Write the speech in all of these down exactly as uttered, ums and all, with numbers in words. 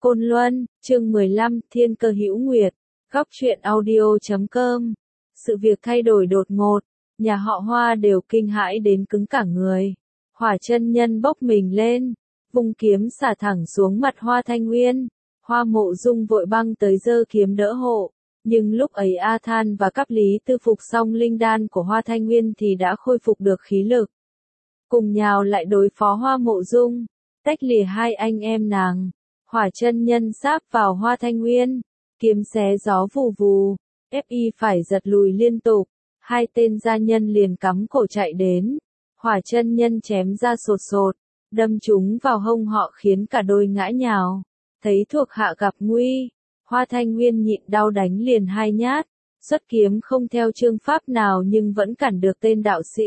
Côn Luân, chương mười lăm, Thiên Cơ Hữu Nguyệt, góc truyện audio chấm com. Sự việc thay đổi đột ngột, nhà họ Hoa đều kinh hãi đến cứng cả người. Hỏa chân nhân bốc mình lên, vung kiếm xả thẳng xuống mặt Hoa Thanh Nguyên. Hoa Mộ Dung vội băng tới giơ kiếm đỡ hộ, nhưng lúc ấy A Than và Cáp Lý Tư phục xong linh đan của Hoa Thanh Nguyên thì đã khôi phục được khí lực. Cùng nhào lại đối phó Hoa Mộ Dung, tách lìa hai anh em nàng. Hỏa chân nhân sáp vào Hoa Thanh Nguyên, kiếm xé gió vù vù, ép y phải giật lùi liên tục, hai tên gia nhân liền cắm cổ chạy đến. Hỏa chân nhân chém ra sột sột, đâm chúng vào hông họ khiến cả đôi ngã nhào. Thấy thuộc hạ gặp nguy, Hoa Thanh Nguyên nhịn đau đánh liền hai nhát, xuất kiếm không theo chương pháp nào nhưng vẫn cản được tên đạo sĩ.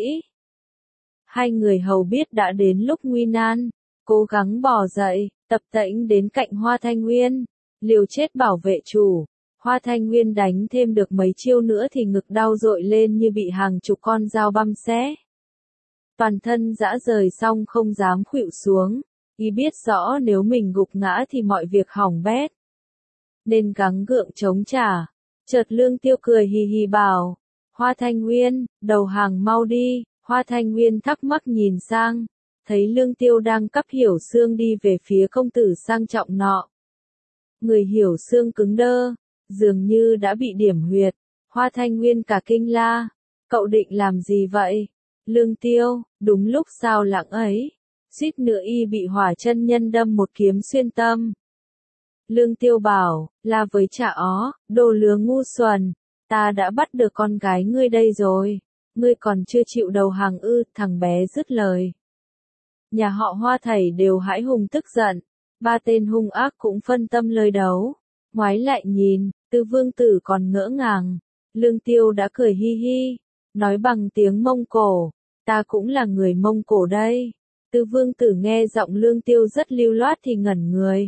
Hai người hầu biết đã đến lúc nguy nan, cố gắng bò dậy, tập tễnh đến cạnh Hoa Thanh Nguyên, liều chết bảo vệ chủ. Hoa Thanh Nguyên đánh thêm được mấy chiêu nữa thì ngực đau dội lên như bị hàng chục con dao băm xé. Toàn thân rã rời xong không dám khuỵu xuống, y biết rõ nếu mình gục ngã thì mọi việc hỏng bét. Nên gắng gượng chống trả. Chợt Lương Tiêu cười hì hì bảo, Hoa Thanh Nguyên, đầu hàng mau đi. Hoa Thanh Nguyên thắc mắc nhìn sang, thấy Lương Tiêu đang cắp Hiểu Xương đi về phía công tử sang trọng nọ. Người Hiểu Xương cứng đơ, dường như đã bị điểm huyệt. Hoa Thanh Nguyên cả kinh la, cậu định làm gì vậy? Lương Tiêu, đúng lúc sao lặng ấy, suýt nữa y bị Hỏa chân nhân đâm một kiếm xuyên tâm. Lương Tiêu bảo, là với chả ó, đồ lứa ngu xuẩn, ta đã bắt được con gái ngươi đây rồi, ngươi còn chưa chịu đầu hàng ư? Thằng bé dứt lời. Nhà họ Hoa thảy đều hãi hùng tức giận, ba tên hung ác cũng phân tâm lời đấu. Ngoái lại nhìn, Tư Vương Tử còn ngỡ ngàng, Lương Tiêu đã cười hi hi, nói bằng tiếng Mông Cổ, ta cũng là người Mông Cổ đây. Tư Vương Tử nghe giọng Lương Tiêu rất lưu loát thì ngẩn người.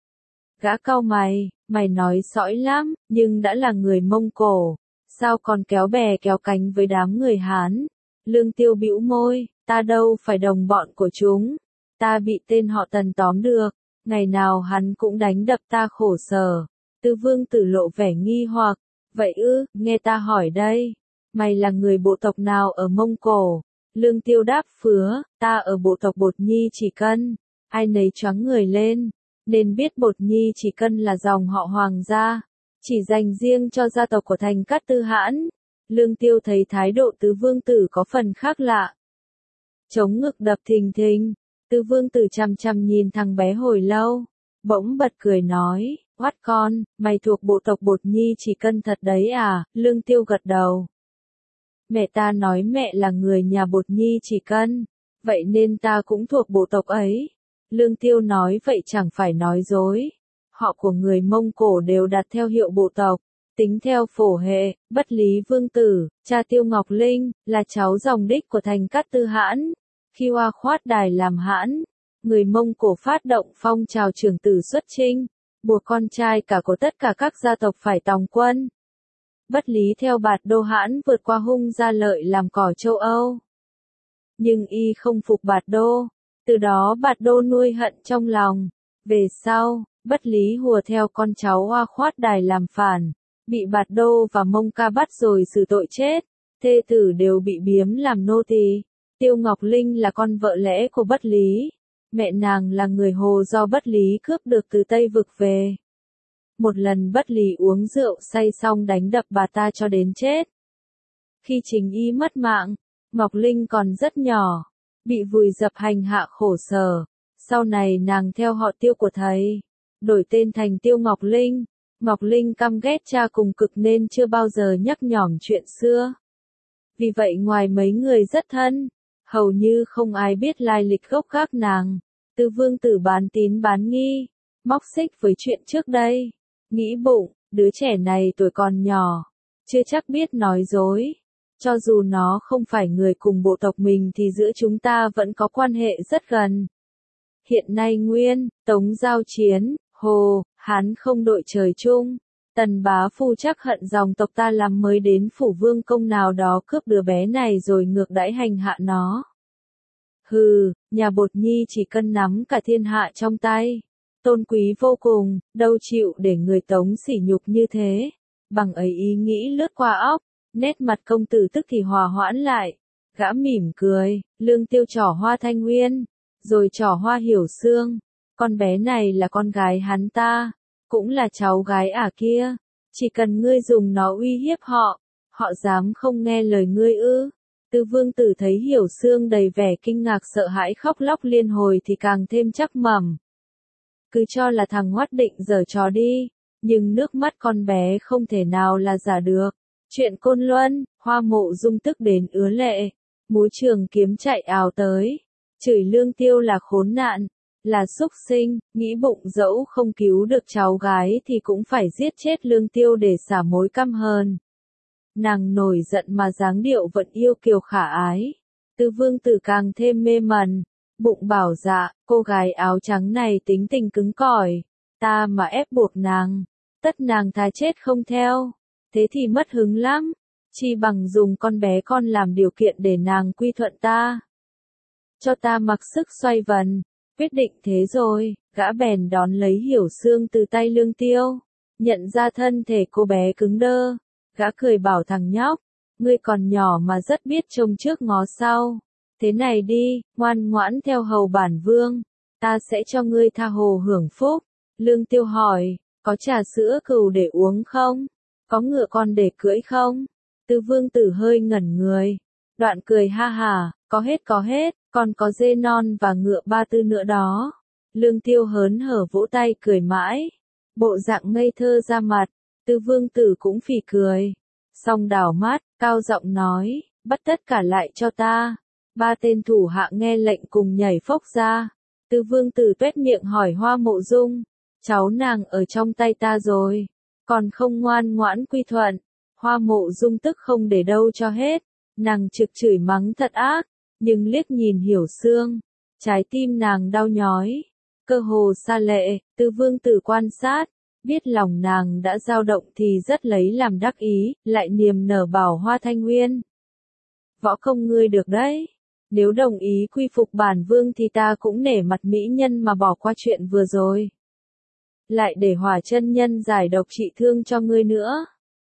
Gã cau mày, mày nói sõi lắm, nhưng đã là người Mông Cổ, sao còn kéo bè kéo cánh với đám người Hán? Lương Tiêu bĩu môi, ta đâu phải đồng bọn của chúng, ta bị tên họ Tần tóm được, ngày nào hắn cũng đánh đập ta khổ sở. Tư Vương Tử lộ vẻ nghi hoặc, vậy ư, nghe ta hỏi đây, mày là người bộ tộc nào ở Mông Cổ? Lương Tiêu đáp phứa, ta ở bộ tộc Bột Nhi Chỉ Cân. Ai nấy choáng người lên, nên biết Bột Nhi Chỉ Cân là dòng họ Hoàng gia, chỉ dành riêng cho gia tộc của Thành Cát Tư Hãn. Lương Tiêu thấy thái độ Tứ Vương Tử có phần khác lạ, chống ngực đập thình thình. Tứ Vương Tử chằm chằm nhìn thằng bé hồi lâu, bỗng bật cười nói, oát con, mày thuộc bộ tộc Bột Nhi Chỉ Cân thật đấy à? Lương Tiêu gật đầu. Mẹ ta nói mẹ là người nhà Bột Nhi Chỉ Cân, vậy nên ta cũng thuộc bộ tộc ấy. Lương Tiêu nói vậy chẳng phải nói dối. Họ của người Mông Cổ đều đặt theo hiệu bộ tộc, tính theo phổ hệ. Bất Lý Vương Tử, cha Tiêu Ngọc Linh, là cháu dòng đích của Thành Cát Tư Hãn. Khi Hoa Khoát Đài làm hãn, người Mông Cổ phát động phong trào trưởng tử xuất chinh, buộc con trai cả của tất cả các gia tộc phải tòng quân. Bất Lý theo Bạt Đô Hãn vượt qua Hung Gia Lợi làm cỏ châu Âu. Nhưng y không phục Bạt Đô, từ đó Bạt Đô nuôi hận trong lòng. Về sau, Bất Lý hùa theo con cháu Hoa Khoát Đài làm phản, bị Bạt Đô và Mông Ca bắt rồi xử tội chết, thê tử đều bị biếm làm nô tỳ. Tiêu Ngọc Linh là con vợ lẽ của Bất Lý, mẹ nàng là người Hồ do Bất Lý cướp được từ Tây Vực về. Một lần Bất Lý uống rượu say xong đánh đập bà ta cho đến chết. Khi chính y mất mạng, Ngọc Linh còn rất nhỏ, bị vùi dập hành hạ khổ sở. Sau này nàng theo họ Tiêu của thầy, đổi tên thành Tiêu Ngọc Linh. Ngọc Linh căm ghét cha cùng cực nên chưa bao giờ nhắc nhỏm chuyện xưa. Vì vậy ngoài mấy người rất thân, hầu như không ai biết lai lịch gốc gác nàng. Tư Vương Tử bán tín bán nghi, móc xích với chuyện trước đây. Nghĩ bụng, đứa trẻ này tuổi còn nhỏ, chưa chắc biết nói dối. Cho dù nó không phải người cùng bộ tộc mình thì giữa chúng ta vẫn có quan hệ rất gần. Hiện nay Nguyên, Tống giao chiến, Hồ, Hán không đội trời chung. Tần bá phu chắc hận dòng tộc ta lắm mới đến phủ vương công nào đó cướp đứa bé này rồi ngược đãi hành hạ nó. Hừ, nhà Bột Nhi Chỉ Cân nắm cả thiên hạ trong tay. tôn quý vô cùng, đâu chịu để người Tống sỉ nhục như thế. Bằng ấy ý nghĩ lướt qua óc, nét mặt công tử tức thì hòa hoãn lại. Gã mỉm cười, Lương Tiêu trỏ Hoa Thanh Nguyên, rồi trỏ Hoa Hiểu Xương. Con bé này là con gái hắn ta, cũng là cháu gái ả kia. Chỉ cần ngươi dùng nó uy hiếp họ, họ dám không nghe lời ngươi ư. Tư Vương Tử thấy Hiểu Xương đầy vẻ kinh ngạc sợ hãi khóc lóc liên hồi thì càng thêm chắc mẩm. Cứ cho là thằng Hoắt định giở trò đi, nhưng nước mắt con bé không thể nào là giả được. Chuyện Côn Luân, Hoa Mộ Dung tức đến ứa lệ, múa trường kiếm chạy ào tới, chửi Lương Tiêu là khốn nạn, là súc sinh, nghĩ bụng dẫu không cứu được cháu gái thì cũng phải giết chết Lương Tiêu để xả mối căm hờn. Nàng nổi giận mà dáng điệu vẫn yêu kiều khả ái. Tư Vương Tử càng thêm mê mẩn, bụng bảo dạ, cô gái áo trắng này tính tình cứng cỏi, ta mà ép buộc nàng, tất nàng thà chết không theo, thế thì mất hứng lắm, chi bằng dùng con bé con làm điều kiện để nàng quy thuận ta. Cho ta mặc sức xoay vần, quyết định thế rồi, gã bèn đón lấy Hiểu Xương từ tay Lương Tiêu, nhận ra thân thể cô bé cứng đơ, gã cười bảo thằng nhóc, ngươi còn nhỏ mà rất biết trông trước ngó sau. Thế này đi, ngoan ngoãn theo hầu bản vương, ta sẽ cho ngươi tha hồ hưởng phúc. Lương Tiêu hỏi, có trà sữa cừu để uống không? Có ngựa con để cưỡi không? Tư Vương Tử hơi ngẩn người, đoạn cười ha hả, có hết có hết, còn có dê non và ngựa ba tư nữa đó. Lương Tiêu hớn hở vỗ tay cười mãi, bộ dạng ngây thơ ra mặt, Tư Vương Tử cũng phì cười, xong đảo mắt, cao giọng nói, bắt tất cả lại cho ta. Ba tên thủ hạ nghe lệnh cùng nhảy phốc ra. Tư Vương Tử tuét miệng hỏi Hoa Mộ Dung, cháu nàng ở trong tay ta rồi, còn không ngoan ngoãn quy thuận. Hoa Mộ Dung tức không để đâu cho hết, nàng trực chửi mắng thật ác, nhưng liếc nhìn Hiểu Xương, trái tim nàng đau nhói, cơ hồ xa lệ. Tư Vương Tử quan sát, biết lòng nàng đã dao động thì rất lấy làm đắc ý, lại niềm nở bảo Hoa Thanh Nguyên, võ công ngươi được đấy. Nếu đồng ý quy phục bản vương thì ta cũng nể mặt mỹ nhân mà bỏ qua chuyện vừa rồi. Lại để Hỏa chân nhân giải độc trị thương cho ngươi nữa.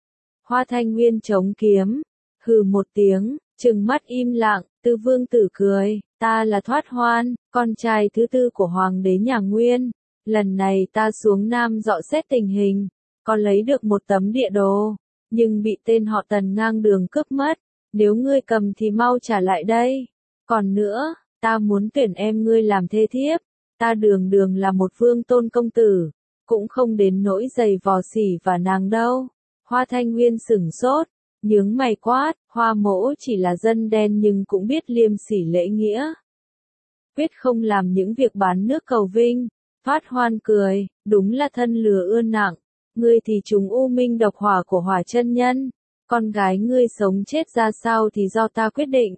Hoa Thanh Nguyên chống kiếm, hừ một tiếng, trừng mắt im lặng. Tư Vương Tử cười, ta là Thoát Hoan, con trai thứ tư của Hoàng đế nhà Nguyên. Lần này ta xuống Nam dọ xét tình hình, có lấy được một tấm địa đồ, nhưng bị tên họ Tần ngang đường cướp mất. Nếu ngươi cầm thì mau trả lại đây. Còn nữa, ta muốn tuyển em ngươi làm thê thiếp, ta đường đường là một vương tôn công tử, cũng không đến nỗi giày vò xỉ và nàng đâu. Hoa Thanh Nguyên sửng sốt, nhướng mày quát, Hoa mỗ chỉ là dân đen nhưng cũng biết liêm sỉ lễ nghĩa. Quyết không làm những việc bán nước cầu vinh. Thoát Hoan cười, đúng là thân lừa ưa nặng, ngươi thì trùng u minh độc hỏa của Hỏa chân nhân, con gái ngươi sống chết ra sao thì do ta quyết định.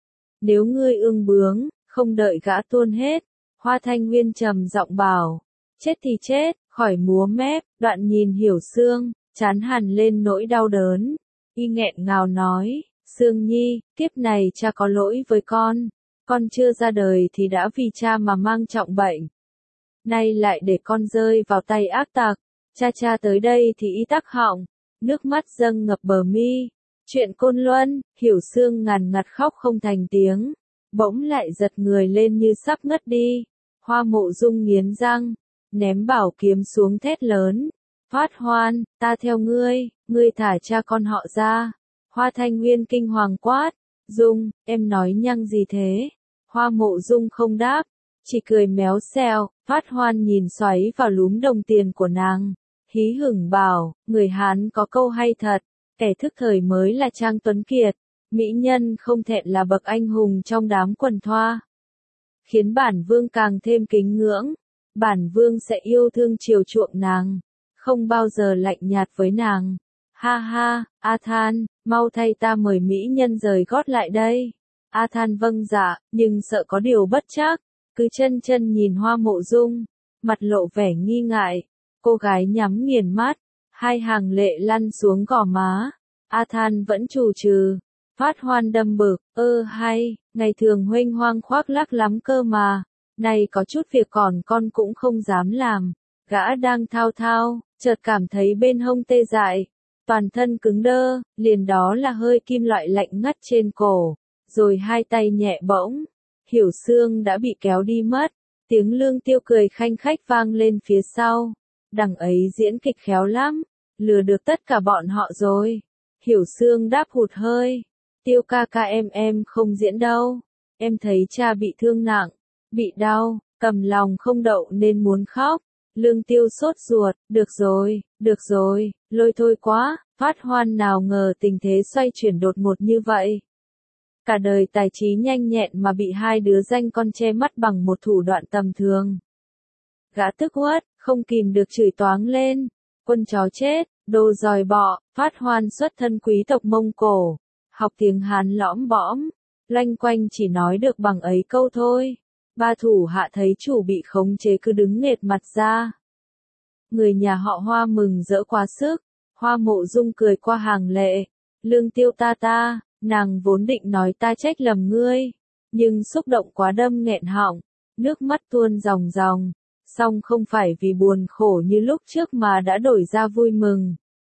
Nếu ngươi ương bướng, không đợi gã tuôn hết, Hoa Thanh Nguyên trầm giọng bảo, chết thì chết, khỏi múa mép. Đoạn nhìn Hiểu Xương, chán hẳn lên nỗi đau đớn, y nghẹn ngào nói, Xương nhi, kiếp này cha có lỗi với con, con chưa ra đời thì đã vì cha mà mang trọng bệnh. Nay lại để con rơi vào tay ác tặc, cha cha tới đây thì y tắc họng, nước mắt dâng ngập bờ mi. Chuyện Côn Luân, Hiểu Xương ngàn ngặt khóc không thành tiếng, bỗng lại giật người lên như sắp ngất đi. Hoa Mộ Dung nghiến răng, ném bảo kiếm xuống thét lớn, Thoát Hoan, ta theo ngươi, ngươi thả cha con họ ra. Hoa Thanh Nguyên kinh hoàng quát, Dung, em nói nhăng gì thế? Hoa Mộ Dung không đáp, chỉ cười méo xẹo. Thoát Hoan nhìn xoáy vào lúm đồng tiền của nàng, hí hửng bảo, người Hán có câu hay thật, kẻ thức thời mới là Trang Tuấn Kiệt, mỹ nhân không thẹn là bậc anh hùng trong đám quần thoa. Khiến bản vương càng thêm kính ngưỡng, bản vương sẽ yêu thương chiều chuộng nàng, không bao giờ lạnh nhạt với nàng. Ha ha, A Than, mau thay ta mời mỹ nhân rời gót lại đây. A Than vâng dạ, nhưng sợ có điều bất trắc, cứ chân chân nhìn Hoa Mộ Dung, mặt lộ vẻ nghi ngại. Cô gái nhắm nghiền mắt, hai hàng lệ lăn xuống gò má. A Than vẫn trù trừ. Thoát Hoan đâm bực, ơ hay, ngày thường huênh hoang khoác lác lắm cơ mà. Nay có chút việc còn con cũng không dám làm. Gã đang thao thao, chợt cảm thấy bên hông tê dại, toàn thân cứng đơ, liền đó là hơi kim loại lạnh ngắt trên cổ, rồi hai tay nhẹ bỗng, Hiểu Xương đã bị kéo đi mất. Tiếng Lương Tiêu cười khanh khách vang lên phía sau. Đằng ấy diễn kịch khéo lắm, lừa được tất cả bọn họ rồi. Hiểu Xương đáp hụt hơi. Tiêu ca ca em em không diễn đâu. Em thấy cha bị thương nặng, bị đau, cầm lòng không đậu nên muốn khóc. Lương Tiêu sốt ruột, được rồi, được rồi, lôi thôi quá. Phát Hoan nào ngờ tình thế xoay chuyển đột ngột như vậy. Cả đời tài trí nhanh nhẹn mà bị hai đứa danh con che mắt bằng một thủ đoạn tầm thường. Gã tức uất, không kìm được chửi toáng lên. Quân chó chết, đồ giòi bọ. Phát Hoan xuất thân quý tộc Mông Cổ, học tiếng Hán lõm bõm, loanh quanh chỉ nói được bằng ấy câu thôi. Ba thủ hạ thấy chủ bị khống chế cứ đứng nghệt mặt ra. Người nhà họ Hoa mừng rỡ quá sức. Hoa Mộ Dung cười qua hàng lệ. Lương Tiêu ta ta, nàng vốn định nói ta trách lầm ngươi, nhưng xúc động quá đâm nghẹn họng, nước mắt tuôn ròng ròng, song không phải vì buồn khổ như lúc trước mà đã đổi ra vui mừng.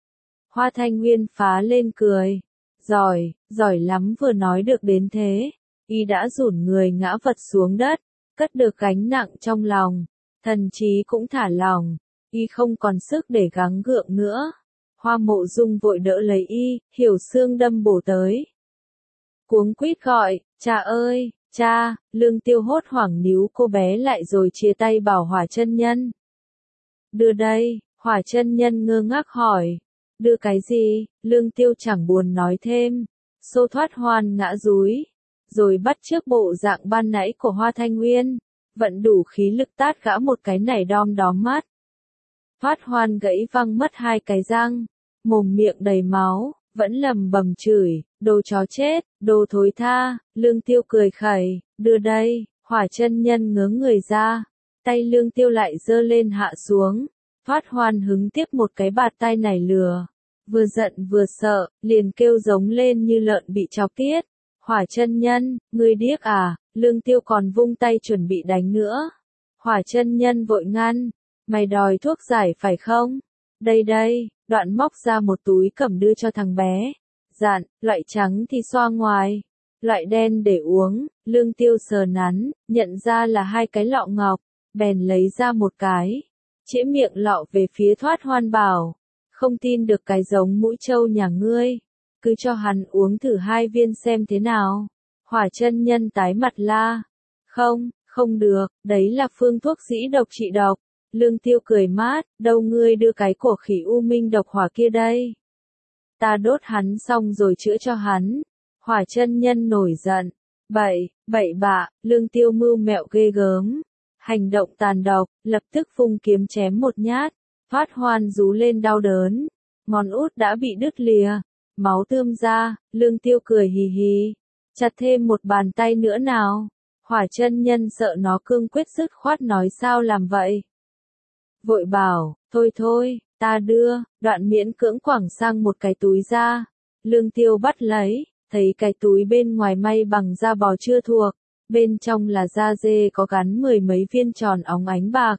Hoa Thanh Nguyên phá lên cười, giỏi, giỏi lắm, vừa nói được đến thế, y đã rủn người ngã vật xuống đất, cất được gánh nặng trong lòng, thần trí cũng thả lỏng, y không còn sức để gắng gượng nữa. Hoa Mộ Dung vội đỡ lấy y, Hiểu Xương đâm bổ tới. Cuống quýt gọi, cha ơi, cha. Lương Tiêu hốt hoảng níu cô bé lại rồi chia tay bảo Hỏa Chân Nhân. Đưa đây. Hỏa Chân Nhân ngơ ngác hỏi. Đưa cái gì? Lương Tiêu chẳng buồn nói thêm, xô Thoát Hoan ngã dúi, rồi bắt chước bộ dạng ban nãy của Hoa Thanh Nguyên, vận đủ khí lực tát gã một cái nảy đom đóm mắt. Thoát Hoan gãy văng mất hai cái răng, mồm miệng đầy máu, vẫn lầm bầm chửi, đồ chó chết, đồ thối tha. Lương Tiêu cười khẩy, đưa đây. Hỏa Chân Nhân ngớ người ra, tay Lương Tiêu lại giơ lên hạ xuống. Thoát Hoan hứng tiếp một cái bạt tai nảy lừa, vừa giận vừa sợ, liền kêu giống lên như lợn bị chọc tiết. Hỏa Chân Nhân, ngươi điếc à? Lương Tiêu còn vung tay chuẩn bị đánh nữa. Hỏa Chân Nhân vội ngăn, mày đòi thuốc giải phải không? Đây đây. Đoạn móc ra một túi cẩm đưa cho thằng bé, dặn, loại trắng thì xoa ngoài, loại đen để uống. Lương Tiêu sờ nắn, nhận ra là hai cái lọ ngọc, bèn lấy ra một cái, chĩa miệng lọ về phía Thoát Hoan bảo, không tin được cái giống mũi trâu nhà ngươi, cứ cho hắn uống thử hai viên xem thế nào. Hỏa Chân Nhân tái mặt la, không, không được, đấy là phương thuốc dĩ độc trị độc. Lương Tiêu cười mát, đâu ngươi đưa cái của khỉ u minh độc hỏa kia đây. Ta đốt hắn xong rồi chữa cho hắn. Hỏa Chân Nhân nổi giận, bậy, bậy bạ. Lương Tiêu mưu mẹo ghê gớm, hành động tàn độc, lập tức vung kiếm chém một nhát. Thoát Hoan rú lên đau đớn, ngón út đã bị đứt lìa, máu tươm ra. Lương Tiêu cười hì hì, chặt thêm một bàn tay nữa nào. Hỏa Chân Nhân sợ nó cương quyết dứt khoát nói sao làm vậy. Vội bảo, thôi thôi, ta đưa. Đoạn miễn cưỡng quẳng sang một cái túi da. Lương Tiêu bắt lấy, thấy cái túi bên ngoài may bằng da bò chưa thuộc, bên trong là da dê có gắn mười mấy viên tròn óng ánh bạc.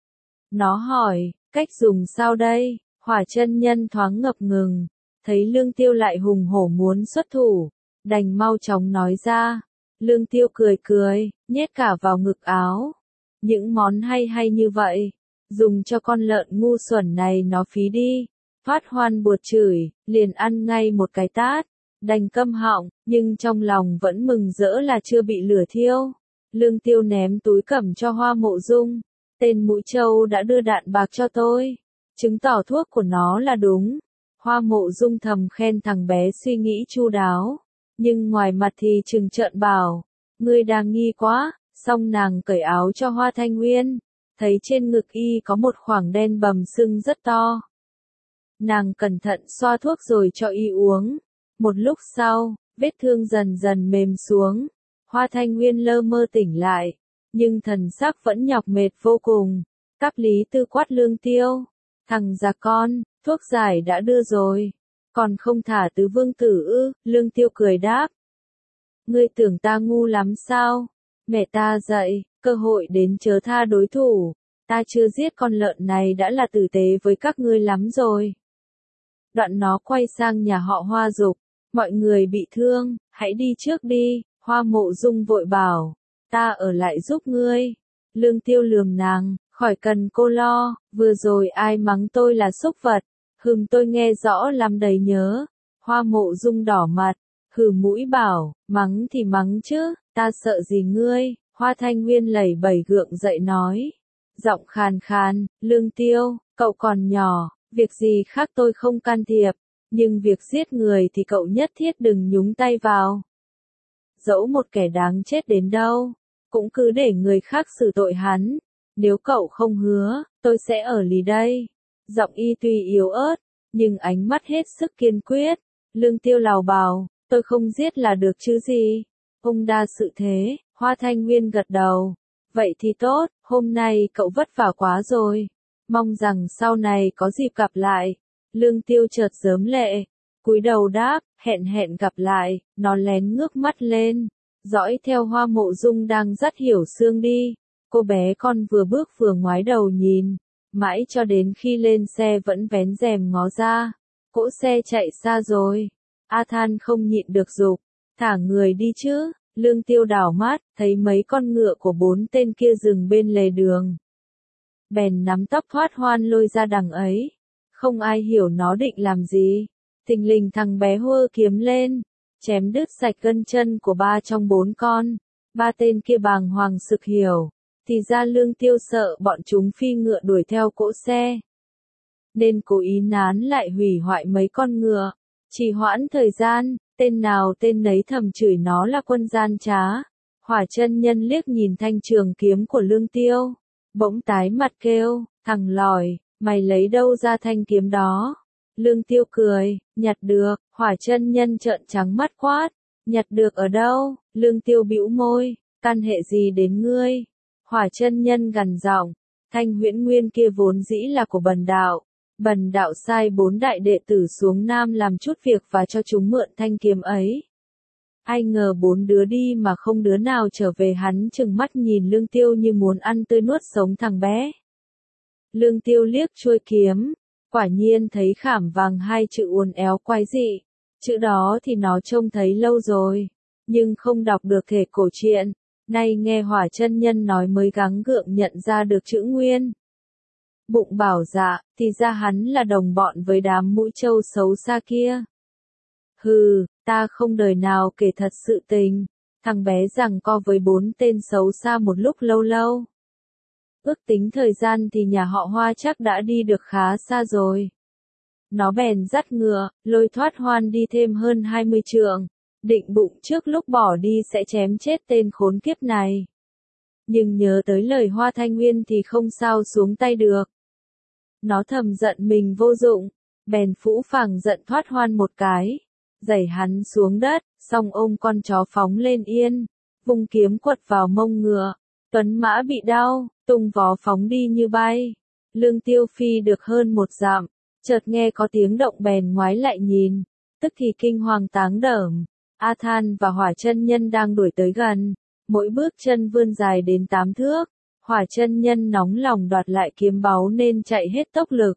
Nó hỏi, cách dùng sao đây? Hỏa Chân Nhân thoáng ngập ngừng, thấy Lương Tiêu lại hùng hổ muốn xuất thủ, đành mau chóng nói ra. Lương Tiêu cười cười, nhét cả vào ngực áo. Những món hay hay như vậy, dùng cho con lợn ngu xuẩn này nó phí đi. Thoát Hoan buột chửi, liền ăn ngay một cái tát, đành câm họng, nhưng trong lòng vẫn mừng rỡ là chưa bị lửa thiêu. Lương Tiêu ném túi cẩm cho Hoa Mộ Dung, tên mũi trâu đã đưa đạn bạc cho tôi, chứng tỏ thuốc của nó là đúng. Hoa Mộ Dung thầm khen thằng bé suy nghĩ chu đáo, nhưng ngoài mặt thì trừng trợn bảo, ngươi đang nghi quá. Xong nàng cởi áo cho Hoa Thanh Nguyên, thấy trên ngực y có một khoảng đen bầm sưng rất to. Nàng cẩn thận xoa thuốc rồi cho y uống. Một lúc sau, vết thương dần dần mềm xuống. Hoa Thanh Nguyên lơ mơ tỉnh lại, nhưng thần sắc vẫn nhọc mệt vô cùng. Cáp Lý Tư quát Lương Tiêu, thằng già con, thuốc giải đã đưa rồi, còn không thả tứ vương tử ư? Lương Tiêu cười đáp, ngươi tưởng ta ngu lắm sao? Mẹ ta dạy, cơ hội đến chớ tha đối thủ, ta chưa giết con lợn này đã là tử tế với các ngươi lắm rồi. Đoạn nó quay sang nhà họ Hoa dục, mọi người bị thương, hãy đi trước đi, Hoa Mộ Dung vội bảo, ta ở lại giúp ngươi. Lương Tiêu lườm nàng, khỏi cần cô lo, vừa rồi ai mắng tôi là súc vật, hừm tôi nghe rõ lắm đầy nhớ. Hoa Mộ Dung đỏ mặt, hừ mũi bảo, mắng thì mắng chứ, ta sợ gì ngươi. Hoa Thanh Nguyên lẩy bẩy gượng dậy nói, giọng khàn khàn, Lương Tiêu, cậu còn nhỏ, việc gì khác tôi không can thiệp, nhưng việc giết người thì cậu nhất thiết đừng nhúng tay vào. Dẫu một kẻ đáng chết đến đâu, cũng cứ để người khác xử tội hắn, nếu cậu không hứa, tôi sẽ ở lì đây. Giọng y tuy yếu ớt, nhưng ánh mắt hết sức kiên quyết. Lương Tiêu lào bào, tôi không giết là được chứ gì. Ông đa sự thế, Hoa Thanh Nguyên gật đầu. Vậy thì tốt, hôm nay cậu vất vả quá rồi. Mong rằng sau này có dịp gặp lại. Lương Tiêu chợt rớm lệ, cúi đầu đáp, hẹn hẹn gặp lại, nó lén ngước mắt lên, dõi theo Hoa Mộ Dung đang dắt Hiểu Xương đi. Cô bé con vừa bước vừa ngoái đầu nhìn, mãi cho đến khi lên xe vẫn vén rèm ngó ra. Cỗ xe chạy xa rồi. A Than không nhịn được giục, thả người đi chứ. Lương Tiêu đảo mắt, thấy mấy con ngựa của bốn tên kia dừng bên lề đường. Bèn nắm tóc Thoát Hoan lôi ra đằng ấy. Không ai hiểu nó định làm gì. Thình lình thằng bé hơ kiếm lên, chém đứt sạch gân chân của ba trong bốn con. Ba tên kia bàng hoàng sực hiểu. Thì ra Lương Tiêu sợ bọn chúng phi ngựa đuổi theo cỗ xe, nên cố ý nán lại hủy hoại mấy con ngựa. Trì hoãn thời gian, tên nào tên nấy thầm chửi nó là quân gian trá. Hỏa Chân Nhân liếc nhìn thanh trường kiếm của Lương Tiêu, bỗng tái mặt kêu, thằng lòi, mày lấy đâu ra thanh kiếm đó? Lương Tiêu cười, nhặt được. Hỏa Chân Nhân trợn trắng mắt quát, nhặt được ở đâu? Lương Tiêu bĩu môi, căn hệ gì đến ngươi? Hỏa Chân Nhân gằn giọng, thanh huyễn nguyên kia vốn dĩ là của Bần đạo. Bần đạo sai bốn đại đệ tử xuống Nam làm chút việc và cho chúng mượn thanh kiếm ấy. Ai ngờ bốn đứa đi mà không đứa nào trở về. Hắn trừng mắt nhìn Lương Tiêu như muốn ăn tươi nuốt sống thằng bé. Lương Tiêu liếc chuôi kiếm, quả nhiên thấy khảm vàng hai chữ uốn éo quái dị. Chữ đó thì nó trông thấy lâu rồi, nhưng không đọc được thể cổ truyện. Nay nghe Hỏa Chân Nhân nói mới gắng gượng nhận ra được chữ nguyên. Bụng bảo dạ, thì ra hắn là đồng bọn với đám mũi trâu xấu xa kia. Hừ, ta không đời nào kể thật sự tình. Thằng bé giằng co với bốn tên xấu xa một lúc lâu lâu. Ước tính thời gian thì nhà họ Hoa chắc đã đi được khá xa rồi. Nó bèn dắt ngựa, lôi Thoát Hoan đi thêm hơn hai mươi trượng, định bụng trước lúc bỏ đi sẽ chém chết tên khốn kiếp này. Nhưng nhớ tới lời Hoa Thanh Nguyên thì không sao xuống tay được. Nó thầm giận mình vô dụng, bèn phũ phàng giận Thoát Hoan một cái, đẩy hắn xuống đất, xong ôm con chó phóng lên yên, vung kiếm quật vào mông ngựa. Tuấn mã bị đau, tung vó phóng đi như bay. Lương Tiêu phi được hơn một dặm, chợt nghe có tiếng động bèn ngoái lại nhìn, tức thì kinh hoàng táng đởm. A Than và Hỏa Chân Nhân đang đuổi tới gần, mỗi bước chân vươn dài đến tám thước. Hỏa Chân Nhân nóng lòng đoạt lại kiếm báu nên chạy hết tốc lực.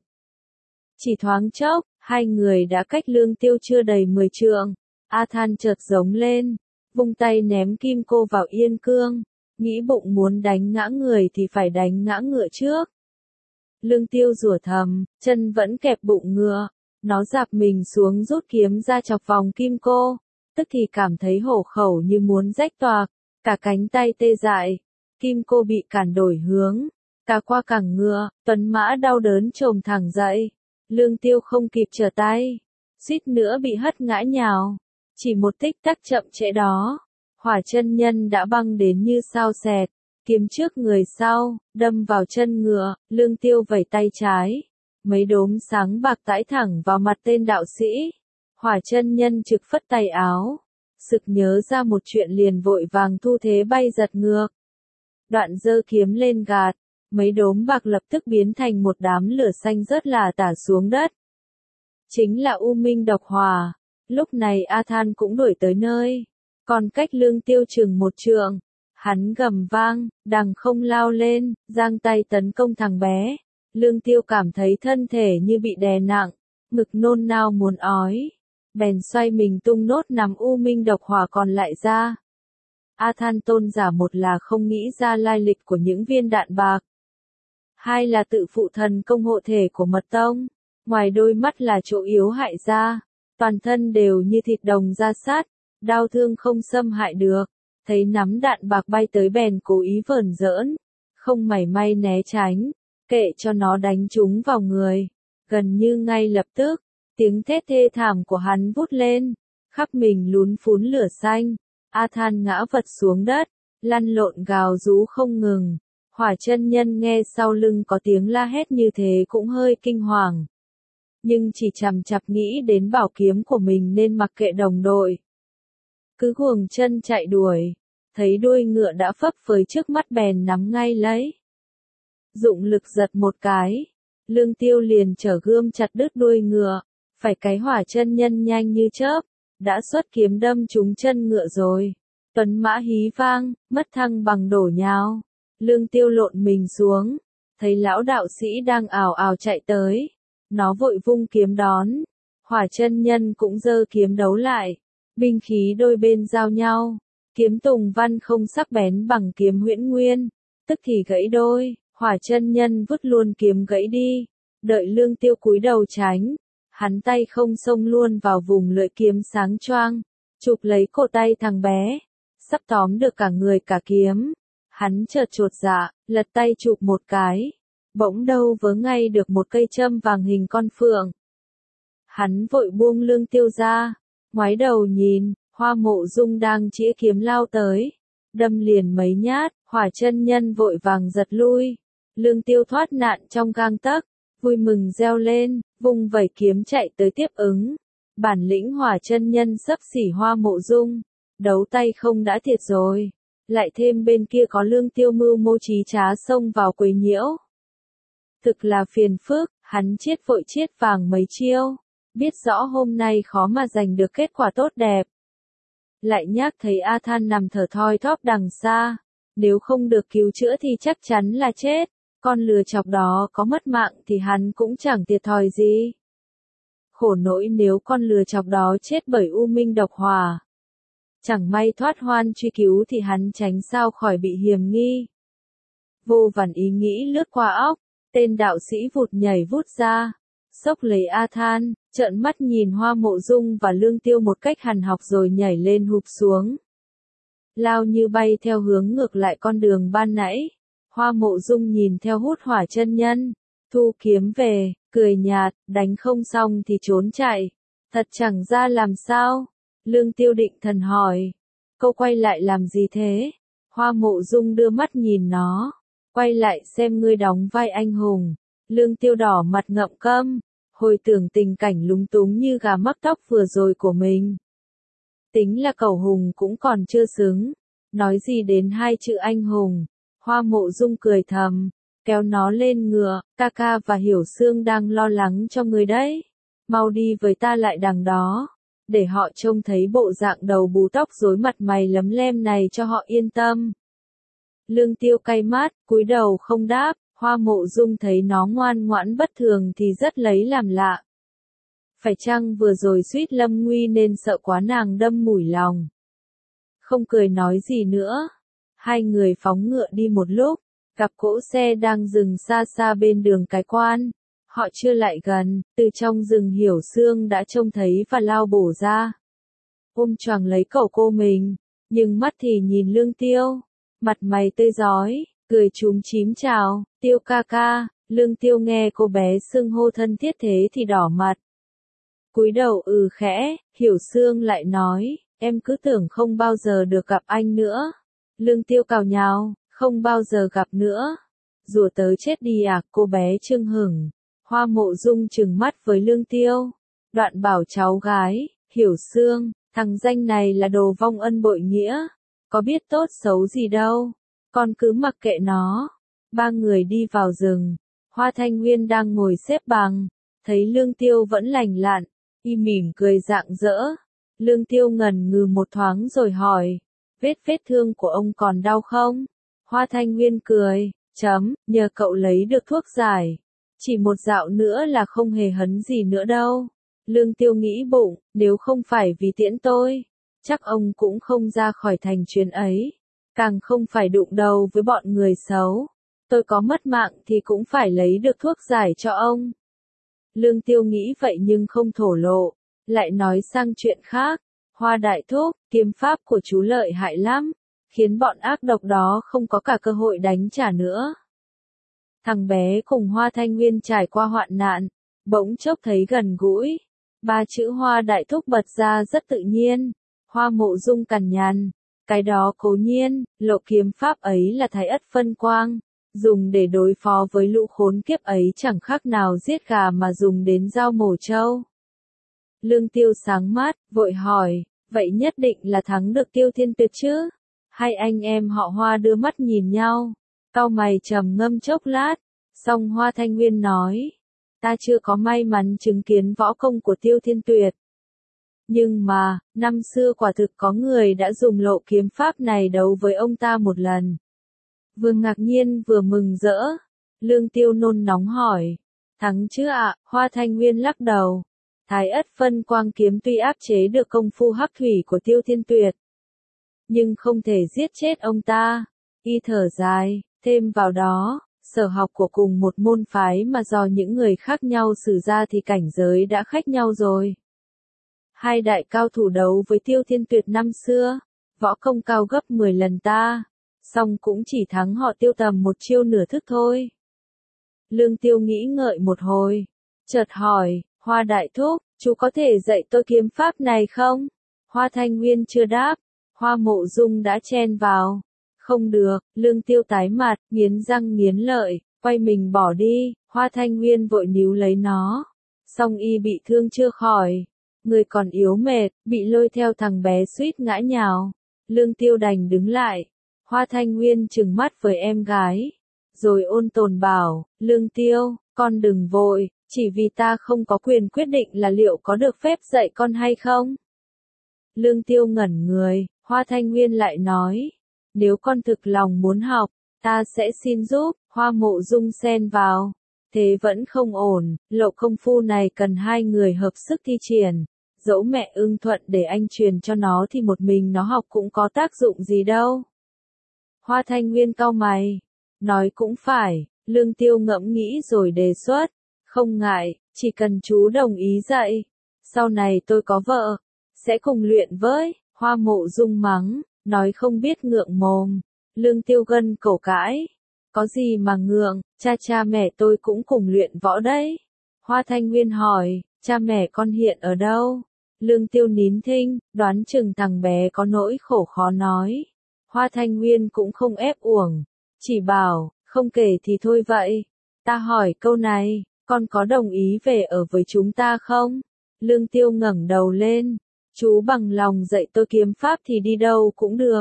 Chỉ thoáng chốc, hai người đã cách Lương Tiêu chưa đầy mười trượng. A Than chợt giống lên, vung tay ném kim cô vào yên cương, nghĩ bụng muốn đánh ngã người thì phải đánh ngã ngựa trước. Lương Tiêu rủa thầm, chân vẫn kẹp bụng ngựa, nó dạp mình xuống rút kiếm ra chọc vòng kim cô, tức thì cảm thấy hổ khẩu như muốn rách toạc, cả cánh tay tê dại. Kim cô bị cản đổi hướng, cả qua cẳng ngựa, Tuấn mã đau đớn chồm thẳng dậy. Lương Tiêu không kịp trở tay, suýt nữa bị hất ngã nhào. Chỉ một tích tắc chậm trễ đó, Hỏa Chân Nhân đã băng đến như sao xẹt, kiếm trước người sau, đâm vào chân ngựa. Lương Tiêu vẩy tay trái, mấy đốm sáng bạc tãi thẳng vào mặt tên đạo sĩ. Hỏa Chân Nhân trực phất tay áo, sực nhớ ra một chuyện liền vội vàng thu thế bay giật ngược. Đoạn giơ kiếm lên gạt, mấy đốm bạc lập tức biến thành một đám lửa xanh rớt lả tả xuống đất. Chính là U Minh độc hỏa. Lúc này A Than cũng đuổi tới nơi, còn cách Lương Tiêu chừng một trượng. Hắn gầm vang, đằng không lao lên, giang tay tấn công thằng bé. Lương Tiêu cảm thấy thân thể như bị đè nặng, ngực nôn nao muốn ói. Bèn xoay mình tung nốt nằm u minh độc hỏa còn lại ra. A Than tôn giả một là không nghĩ ra lai lịch của những viên đạn bạc. Hai là tự phụ thần công hộ thể của mật tông. Ngoài đôi mắt là chỗ yếu hại ra, toàn thân đều như thịt đồng da sắt, đau thương không xâm hại được. Thấy nắm đạn bạc bay tới bèn cố ý vờn giỡn, không mảy may né tránh, kệ cho nó đánh trúng vào người. Gần như ngay lập tức, tiếng thét thê thảm của hắn vút lên, khắp mình lún phún lửa xanh. A Than ngã vật xuống đất, lăn lộn gào rú không ngừng. Hỏa chân nhân nghe sau lưng có tiếng la hét như thế cũng hơi kinh hoàng. Nhưng chỉ chằm chặp nghĩ đến bảo kiếm của mình nên mặc kệ đồng đội. Cứ guồng chân chạy đuổi, thấy đuôi ngựa đã phấp phới trước mắt bèn nắm ngay lấy. Dụng lực giật một cái, Lương Tiêu liền trở gươm chặt đứt đuôi ngựa, phải cái hỏa chân nhân nhanh như chớp, đã xuất kiếm đâm trúng chân ngựa rồi. Tuấn mã hí vang, mất thăng bằng đổ nhào. Lương Tiêu lộn mình xuống, thấy lão đạo sĩ đang ào ào chạy tới, nó vội vung kiếm đón. Hỏa chân nhân cũng giơ kiếm đấu lại, binh khí đôi bên giao nhau, kiếm tùng văn không sắc bén bằng kiếm huyễn nguyên, tức thì gãy đôi. Hỏa chân nhân vứt luôn kiếm gãy đi, đợi Lương Tiêu cúi đầu tránh, hắn tay không xông luôn vào vùng lưỡi kiếm sáng choang, chụp lấy cổ tay thằng bé, sắp tóm được cả người cả kiếm. Hắn chợt chột dạ, lật tay chụp một cái, bỗng đâu vớ ngay được một cây châm vàng hình con phượng. Hắn vội buông Lương Tiêu ra, ngoái đầu nhìn, Hoa Mộ Dung đang chĩa kiếm lao tới, đâm liền mấy nhát. Hỏa chân nhân vội vàng giật lui. Lương Tiêu thoát nạn trong gang tấc, vui mừng reo lên, vung vẩy kiếm chạy tới tiếp ứng. Bản lĩnh hỏa chân nhân xấp xỉ Hoa Mộ Dung, đấu tay không đã thiệt rồi, lại thêm bên kia có Lương Tiêu mưu mô trí trá xông vào quấy nhiễu. Thực là phiền phức, hắn chết vội chết vàng mấy chiêu, biết rõ hôm nay khó mà giành được kết quả tốt đẹp. Lại nhắc thấy A Than nằm thở thoi thóp đằng xa, nếu không được cứu chữa thì chắc chắn là chết. Con lừa chọc đó có mất mạng thì hắn cũng chẳng thiệt thòi gì. Khổ nỗi nếu con lừa chọc đó chết bởi u minh độc hỏa, chẳng may thoát hoan truy cứu thì hắn tránh sao khỏi bị hiềm nghi. Vô vàn ý nghĩ lướt qua óc, tên đạo sĩ vụt nhảy vút ra, xốc lấy A Than, trợn mắt nhìn Hoa Mộ Dung và Lương Tiêu một cách hằn học rồi nhảy lên hụp xuống. Lao như bay theo hướng ngược lại con đường ban nãy. Hoa Mộ Dung nhìn theo hút hỏa chân nhân, thu kiếm về, cười nhạt, đánh không xong thì trốn chạy. Thật chẳng ra làm sao? Lương Tiêu định thần hỏi. Câu quay lại làm gì thế? Hoa Mộ Dung đưa mắt nhìn nó. Quay lại xem ngươi đóng vai anh hùng. Lương Tiêu đỏ mặt ngậm câm, hồi tưởng tình cảnh lúng túng như gà mắc tóc vừa rồi của mình. Tính là cẩu hùng cũng còn chưa xứng, nói gì đến hai chữ anh hùng. Hoa Mộ Dung cười thầm, kéo nó lên ngựa, ca ca và Hiểu Xương đang lo lắng cho người đấy. Mau đi với ta lại đằng đó, để họ trông thấy bộ dạng đầu bù tóc rối mặt mày lấm lem này cho họ yên tâm. Lương Tiêu cay mắt, cúi đầu không đáp. Hoa Mộ Dung thấy nó ngoan ngoãn bất thường thì rất lấy làm lạ. Phải chăng vừa rồi suýt lâm nguy nên sợ quá nàng đâm mủi lòng. Không cười nói gì nữa. Hai người phóng ngựa đi một lúc, gặp cỗ xe đang dừng xa xa bên đường cái quan. Họ chưa lại gần, từ trong rừng Hiểu Xương đã trông thấy và lao bổ ra. Ôm choàng lấy cậu cô mình, nhưng mắt thì nhìn Lương Tiêu, mặt mày tươi rói. Cười chúm chím chào, Tiêu ca ca. Lương Tiêu nghe cô bé xưng hô thân thiết thế thì đỏ mặt. Cúi đầu ừ khẽ, Hiểu Xương lại nói, em cứ tưởng không bao giờ được gặp anh nữa. Lương Tiêu cào nhào, không bao giờ gặp nữa. Rùa tới chết đi à, cô bé chưng hửng. Hoa Mộ Dung trừng mắt với Lương Tiêu. Đoạn bảo cháu gái, Hiểu Xương, thằng danh này là đồ vong ân bội nghĩa. Có biết tốt xấu gì đâu. Con cứ mặc kệ nó. Ba người đi vào rừng. Hoa Thanh Nguyên đang ngồi xếp bằng. Thấy Lương Tiêu vẫn lành lặn. Y mỉm cười rạng rỡ. Lương Tiêu ngần ngừ một thoáng rồi hỏi. Vết vết thương của ông còn đau không? Hoa Thanh Nguyên cười, chấm, nhờ cậu lấy được thuốc giải. Chỉ một dạo nữa là không hề hấn gì nữa đâu. Lương Tiêu nghĩ bụng, nếu không phải vì tiễn tôi, chắc ông cũng không ra khỏi thành chuyến ấy. Càng không phải đụng đầu với bọn người xấu. Tôi có mất mạng thì cũng phải lấy được thuốc giải cho ông. Lương Tiêu nghĩ vậy nhưng không thổ lộ, lại nói sang chuyện khác. Hoa đại thúc, kiếm pháp của chú lợi hại lắm, khiến bọn ác độc đó không có cả cơ hội đánh trả nữa. Thằng bé cùng Hoa Thanh Nguyên trải qua hoạn nạn, bỗng chốc thấy gần gũi. Ba chữ Hoa đại thúc bật ra rất tự nhiên. Hoa Mộ Dung cằn nhằn, cái đó cố nhiên, lộ kiếm pháp ấy là Thái Ất Phân Quang, dùng để đối phó với lũ khốn kiếp ấy chẳng khác nào giết gà mà dùng đến dao mổ trâu. Lương Tiêu sáng mắt, vội hỏi, vậy nhất định là thắng được Tiêu Thiên Tuyệt chứ? Hai anh em họ Hoa đưa mắt nhìn nhau, cau mày trầm ngâm chốc lát, xong Hoa Thanh Nguyên nói, ta chưa có may mắn chứng kiến võ công của Tiêu Thiên Tuyệt. Nhưng mà, năm xưa quả thực có người đã dùng lộ kiếm pháp này đấu với ông ta một lần. Vừa ngạc nhiên vừa mừng rỡ. Lương Tiêu nôn nóng hỏi, thắng chứ ạ? Hoa Thanh Nguyên lắc đầu. Thái Ất Phân Quang kiếm tuy áp chế được công phu hắc thủy của Tiêu Thiên Tuyệt, nhưng không thể giết chết ông ta. Y thở dài, thêm vào đó, sở học của cùng một môn phái mà do những người khác nhau sử ra thì cảnh giới đã khác nhau rồi. Hai đại cao thủ đấu với Tiêu Thiên Tuyệt năm xưa, võ công cao gấp mười lần ta, song cũng chỉ thắng họ Tiêu tầm một chiêu nửa thức thôi. Lương Tiêu nghĩ ngợi một hồi, chợt hỏi, Hoa đại thúc, chú có thể dạy tôi kiếm pháp này không? Hoa Thanh Nguyên chưa đáp, Hoa Mộ Dung đã chen vào. Không được, Lương Tiêu tái mặt, nghiến răng nghiến lợi, quay mình bỏ đi. Hoa Thanh Nguyên vội níu lấy nó, song y bị thương chưa khỏi, người còn yếu mệt, bị lôi theo thằng bé suýt ngã nhào. Lương Tiêu đành đứng lại. Hoa Thanh Nguyên trừng mắt với em gái, rồi ôn tồn bảo, Lương Tiêu, con đừng vội, chỉ vì ta không có quyền quyết định là liệu có được phép dạy con hay không. Lương Tiêu ngẩn người, Hoa Thanh Nguyên lại nói, nếu con thực lòng muốn học, ta sẽ xin giúp. Hoa Mộ Dung xen vào, thế vẫn không ổn, lộ công phu này cần hai người hợp sức thi triển. Dẫu mẹ ưng thuận để anh truyền cho nó thì một mình nó học cũng có tác dụng gì đâu. Hoa Thanh Nguyên cau mày, nói cũng phải. Lương Tiêu ngẫm nghĩ rồi đề xuất, không ngại, chỉ cần chú đồng ý dạy, sau này tôi có vợ, sẽ cùng luyện với. Hoa Mộ Dung mắng, nói không biết ngượng mồm. Lương Tiêu gân cổ cãi, có gì mà ngượng, cha cha mẹ tôi cũng cùng luyện võ đấy. Hoa Thanh Nguyên hỏi, cha mẹ con hiện ở đâu? Lương Tiêu nín thinh, đoán chừng thằng bé có nỗi khổ khó nói. Hoa Thanh Nguyên cũng không ép uổng, chỉ bảo, không kể thì thôi vậy. Ta hỏi câu này, con có đồng ý về ở với chúng ta không? Lương Tiêu ngẩng đầu lên, chú bằng lòng dạy tôi kiếm pháp thì đi đâu cũng được.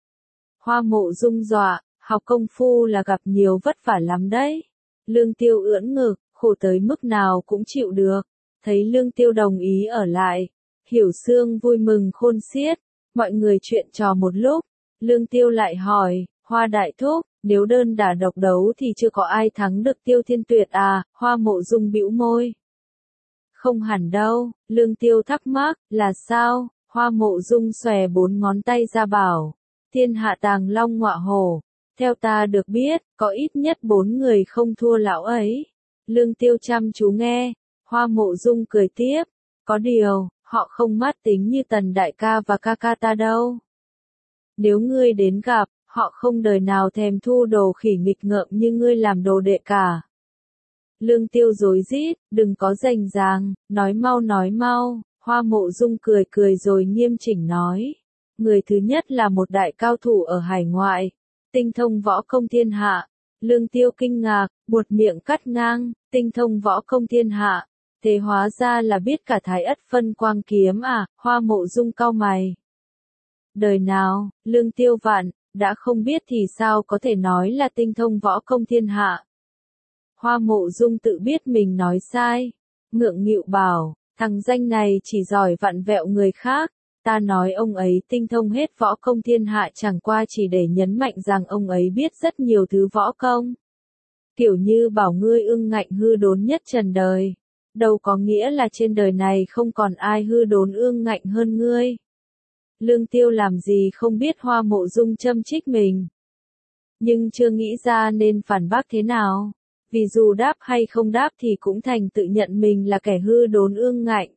Hoa Mộ Dung dọa, học công phu là gặp nhiều vất vả lắm đấy. Lương Tiêu ưỡn ngực, khổ tới mức nào cũng chịu được. Thấy Lương Tiêu đồng ý ở lại, Hiểu Xương vui mừng khôn xiết. Mọi người chuyện trò một lúc, Lương Tiêu lại hỏi, Hoa đại thúc, nếu đơn đả độc đấu thì chưa có ai thắng được Tiêu Thiên Tuyệt à? Hoa Mộ Dung bĩu môi. Không hẳn đâu. Lương Tiêu thắc mắc, là sao? Hoa Mộ Dung xòe bốn ngón tay ra bảo, thiên hạ tàng long ngọa hổ, theo ta được biết, có ít nhất bốn người không thua lão ấy. Lương Tiêu chăm chú nghe, Hoa Mộ Dung cười tiếp, có điều, họ không mát tính như Tần đại ca và ca ca ta đâu. Nếu ngươi đến gặp, họ không đời nào thèm thu đồ khỉ nghịch ngợm như ngươi làm đồ đệ cả. Lương Tiêu rối rít, đừng có rành ràng, nói mau nói mau. Hoa Mộ Dung cười cười rồi nghiêm chỉnh nói, người thứ nhất là một đại cao thủ ở hải ngoại, tinh thông võ công thiên hạ. Lương Tiêu kinh ngạc, buột miệng cắt ngang, tinh thông võ công thiên hạ, thế hóa ra là biết cả Thái Ất Phân Quang kiếm à? Hoa Mộ Dung cau mày. Đời nào, Lương Tiêu vạn, đã không biết thì sao có thể nói là tinh thông võ công thiên hạ. Hoa Mộ Dung tự biết mình nói sai, ngượng nghịu bảo, thằng danh này chỉ giỏi vặn vẹo người khác, Ta nói ông ấy tinh thông hết võ công thiên hạ chẳng qua chỉ để nhấn mạnh rằng ông ấy biết rất nhiều thứ võ công. Kiểu như bảo ngươi ưng ngạnh hư đốn nhất trần đời. Đâu có nghĩa là trên đời này không còn ai hư đốn ương ngạnh hơn ngươi. Lương Tiêu làm gì không biết Hoa Mộ Dung châm trích mình. Nhưng chưa nghĩ ra nên phản bác thế nào. Vì dù đáp hay không đáp thì cũng thành tự nhận mình là kẻ hư đốn ương ngạnh.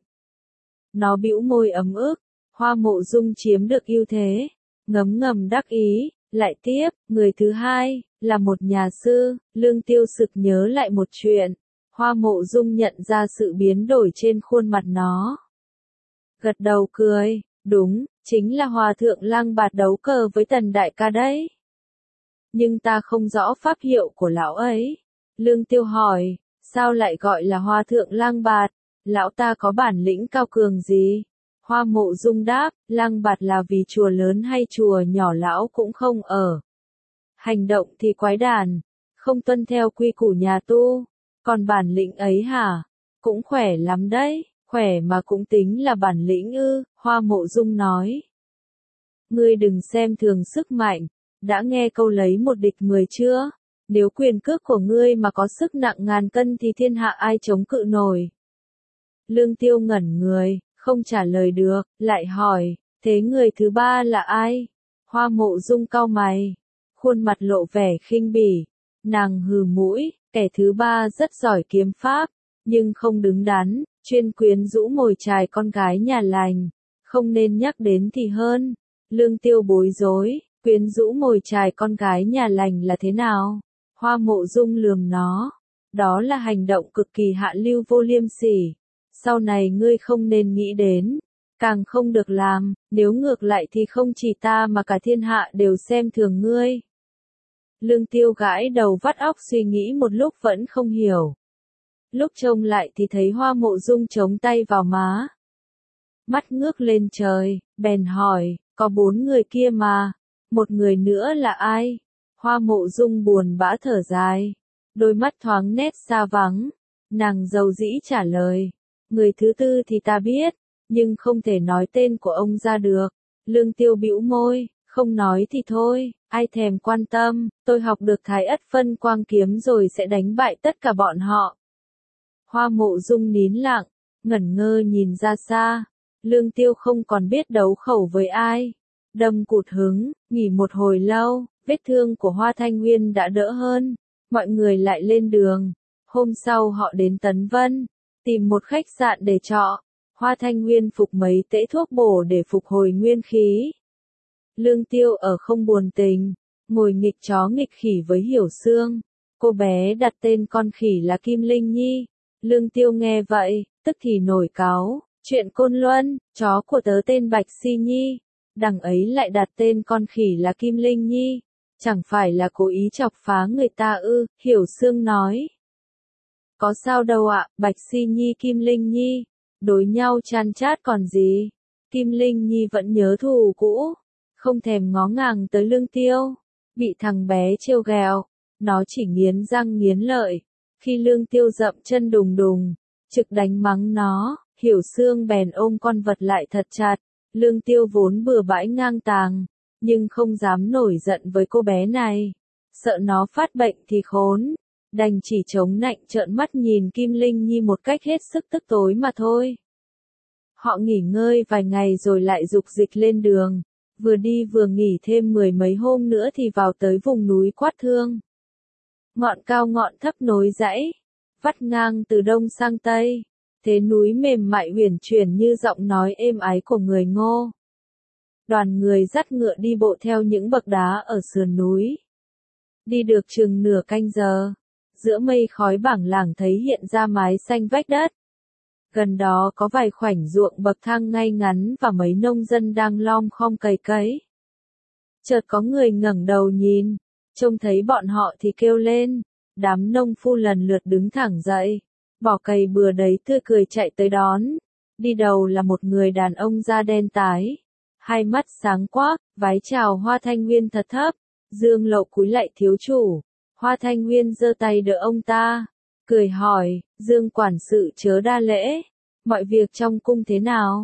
Nó bĩu môi ấm ức. Hoa Mộ Dung chiếm được ưu thế. Ngấm ngầm đắc ý. Lại tiếp, người thứ hai, là một nhà sư. Lương Tiêu sực nhớ lại một chuyện. Hoa Mộ Dung nhận ra sự biến đổi trên khuôn mặt nó. Gật đầu cười, đúng, chính là Hòa Thượng Lăng Bạt đấu cờ với Tần đại ca đấy. Nhưng ta không rõ pháp hiệu của lão ấy. Lương Tiêu hỏi, sao lại gọi là Hòa Thượng Lăng Bạt? Lão ta có bản lĩnh cao cường gì? Hoa Mộ Dung đáp, Lăng Bạt là vì chùa lớn hay chùa nhỏ lão cũng không ở. Hành động thì quái đản, không tuân theo quy củ nhà tu. Còn bản lĩnh ấy hả? Cũng khỏe lắm đấy, khỏe mà cũng tính là bản lĩnh ư, Hoa Mộ Dung nói. Ngươi đừng xem thường sức mạnh, đã nghe câu lấy một địch mười chưa? Nếu quyền cước của ngươi mà có sức nặng ngàn cân thì thiên hạ ai chống cự nổi. Lương Tiêu ngẩn người, không trả lời được, lại hỏi, thế người thứ ba là ai? Hoa Mộ Dung cau mày, khuôn mặt lộ vẻ khinh bỉ, nàng hừ mũi. Kẻ thứ ba rất giỏi kiếm pháp, nhưng không đứng đắn, chuyên quyến rũ mồi chài con gái nhà lành. Không nên nhắc đến thì hơn. Lương Tiêu bối rối, quyến rũ mồi chài con gái nhà lành là thế nào? Hoa Mộ Dung lườm nó. Đó là hành động cực kỳ hạ lưu vô liêm sỉ. Sau này ngươi không nên nghĩ đến. Càng không được làm, nếu ngược lại thì không chỉ ta mà cả thiên hạ đều xem thường ngươi. Lương Tiêu gãi đầu vắt óc suy nghĩ một lúc vẫn không hiểu. Lúc trông lại thì thấy Hoa Mộ Dung chống tay vào má. Mắt ngước lên trời, bèn hỏi, có bốn người kia mà, một người nữa là ai? Hoa Mộ Dung buồn bã thở dài, đôi mắt thoáng nét xa vắng, nàng dầu dĩ trả lời, người thứ tư thì ta biết, nhưng không thể nói tên của ông ra được. Lương Tiêu bĩu môi, không nói thì thôi, ai thèm quan tâm, tôi học được Thái Ất Phân Quang kiếm rồi sẽ đánh bại tất cả bọn họ. Hoa Mộ Dung nín lặng, ngẩn ngơ nhìn ra xa, Lương Tiêu không còn biết đấu khẩu với ai. Đâm cụt hứng, nghỉ một hồi lâu, vết thương của Hoa Thanh Nguyên đã đỡ hơn, mọi người lại lên đường. Hôm sau họ đến Tấn Vân, tìm một khách sạn để trọ. Hoa Thanh Nguyên phục mấy tễ thuốc bổ để phục hồi nguyên khí. Lương Tiêu ở không buồn tình, ngồi nghịch chó nghịch khỉ với Hiểu Sương. Cô bé đặt tên con khỉ là Kim Linh Nhi. Lương Tiêu nghe vậy, tức thì nổi cáu, chuyện Côn Luân, chó của tớ tên Bạch Si Nhi, đằng ấy lại đặt tên con khỉ là Kim Linh Nhi, chẳng phải là cố ý chọc phá người ta ư? Hiểu Sương nói. Có sao đâu ạ, Bạch Si Nhi Kim Linh Nhi, đối nhau chan chát còn gì. Kim Linh Nhi vẫn nhớ thù cũ, không thèm ngó ngàng tới Lương Tiêu, bị thằng bé trêu ghẹo, nó chỉ nghiến răng nghiến lợi. Khi Lương Tiêu dậm chân đùng đùng, trực đánh mắng nó, Hiểu Sương bèn ôm con vật lại thật chặt. Lương Tiêu vốn bừa bãi ngang tàng, nhưng không dám nổi giận với cô bé này, sợ nó phát bệnh thì khốn, đành chỉ chống nạnh trợn mắt nhìn Kim Linh Nhi một cách hết sức tức tối mà thôi. Họ nghỉ ngơi vài ngày rồi lại dục dịch lên đường, vừa đi vừa nghỉ thêm mười mấy hôm nữa thì vào tới vùng núi Quát Thương. Ngọn cao ngọn thấp nối dãy, vắt ngang từ đông sang tây, thế núi mềm mại huyền chuyển như giọng nói êm ái của người Ngô. Đoàn người dắt ngựa đi bộ theo những bậc đá ở sườn núi. Đi được chừng nửa canh giờ, giữa mây khói bảng lảng thấy hiện ra mái xanh vách đất. Gần đó có vài khoảnh ruộng bậc thang ngay ngắn và mấy nông dân đang lom khom cày cấy. Chợt có người ngẩng đầu nhìn, trông thấy bọn họ thì kêu lên, đám nông phu lần lượt đứng thẳng dậy, bỏ cày bừa đấy tươi cười chạy tới đón. Đi đầu là một người đàn ông da đen tái, hai mắt sáng quắc, vái chào Hoa Thanh Nguyên thật thấp, Dương Lậu cúi lạy thiếu chủ. Hoa Thanh Nguyên giơ tay đỡ ông ta, cười hỏi, Dương quản sự chớ đa lễ, mọi việc trong cung thế nào?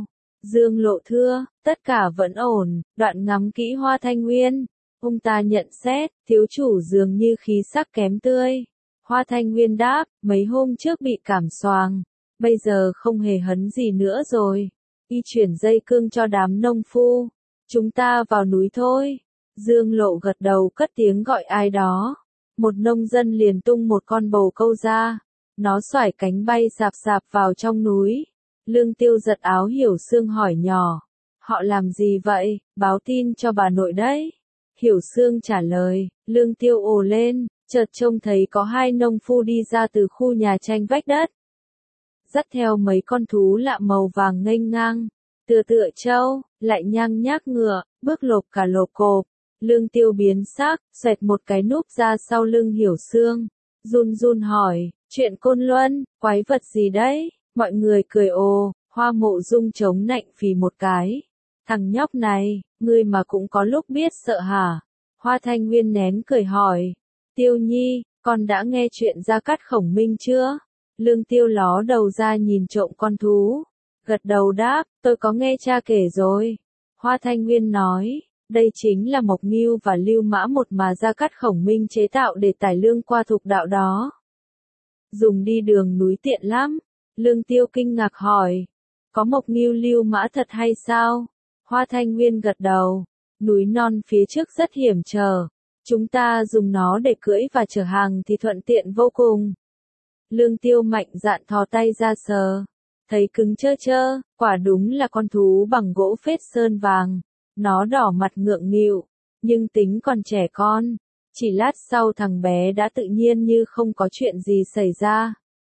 Dương Lộ thưa, tất cả vẫn ổn, đoạn ngắm kỹ Hoa Thanh Nguyên. Ông ta nhận xét, thiếu chủ dường như khí sắc kém tươi. Hoa Thanh Nguyên đáp, mấy hôm trước bị cảm xoàng, bây giờ không hề hấn gì nữa rồi. Y chuyển dây cương cho đám nông phu. Chúng ta vào núi thôi. Dương Lộ gật đầu cất tiếng gọi ai đó. Một nông dân liền tung một con bồ câu ra. Nó xoải cánh bay sạp sạp vào trong núi. Lương Tiêu giật áo Hiểu Xương hỏi nhỏ. Họ làm gì vậy? Báo tin cho bà nội đấy. Hiểu Xương trả lời. Lương Tiêu ồ lên, chợt trông thấy có hai nông phu đi ra từ khu nhà tranh vách đất. Dắt theo mấy con thú lạ màu vàng nghênh ngang. Tựa tựa trâu, lại nhang nhác ngựa, bước lộp cả lộp cộp. Lương Tiêu biến sắc, xoẹt một cái núp ra sau lưng Hiểu Xương. Run run hỏi, chuyện Côn Luân, quái vật gì đấy? Mọi người cười ồ, Hoa Mộ Dung chống nạnh phì một cái. Thằng nhóc này, ngươi mà cũng có lúc biết sợ hả? Hoa Thanh Nguyên nén cười hỏi. Tiêu Nhi, con đã nghe chuyện Gia Cát Khổng Minh chưa? Lương Tiêu ló đầu ra nhìn trộm con thú. Gật đầu đáp, tôi có nghe cha kể rồi. Hoa Thanh Nguyên nói, đây chính là Mộc Ngưu và Lưu Mã một mà Gia Cát Khổng Minh chế tạo để tải lương qua thục đạo đó. Dùng đi đường núi tiện lắm. Lương Tiêu kinh ngạc hỏi, có Mộc Ngưu Lưu Mã thật hay sao? Hoa Thanh Nguyên gật đầu, núi non phía trước rất hiểm trở. Chúng ta dùng nó để cưỡi và chở hàng thì thuận tiện vô cùng. Lương Tiêu mạnh dạn thò tay ra sờ. Thấy cứng trơ trơ, quả đúng là con thú bằng gỗ phết sơn vàng. Nó đỏ mặt ngượng nghịu, nhưng tính còn trẻ con. Chỉ lát sau thằng bé đã tự nhiên như không có chuyện gì xảy ra.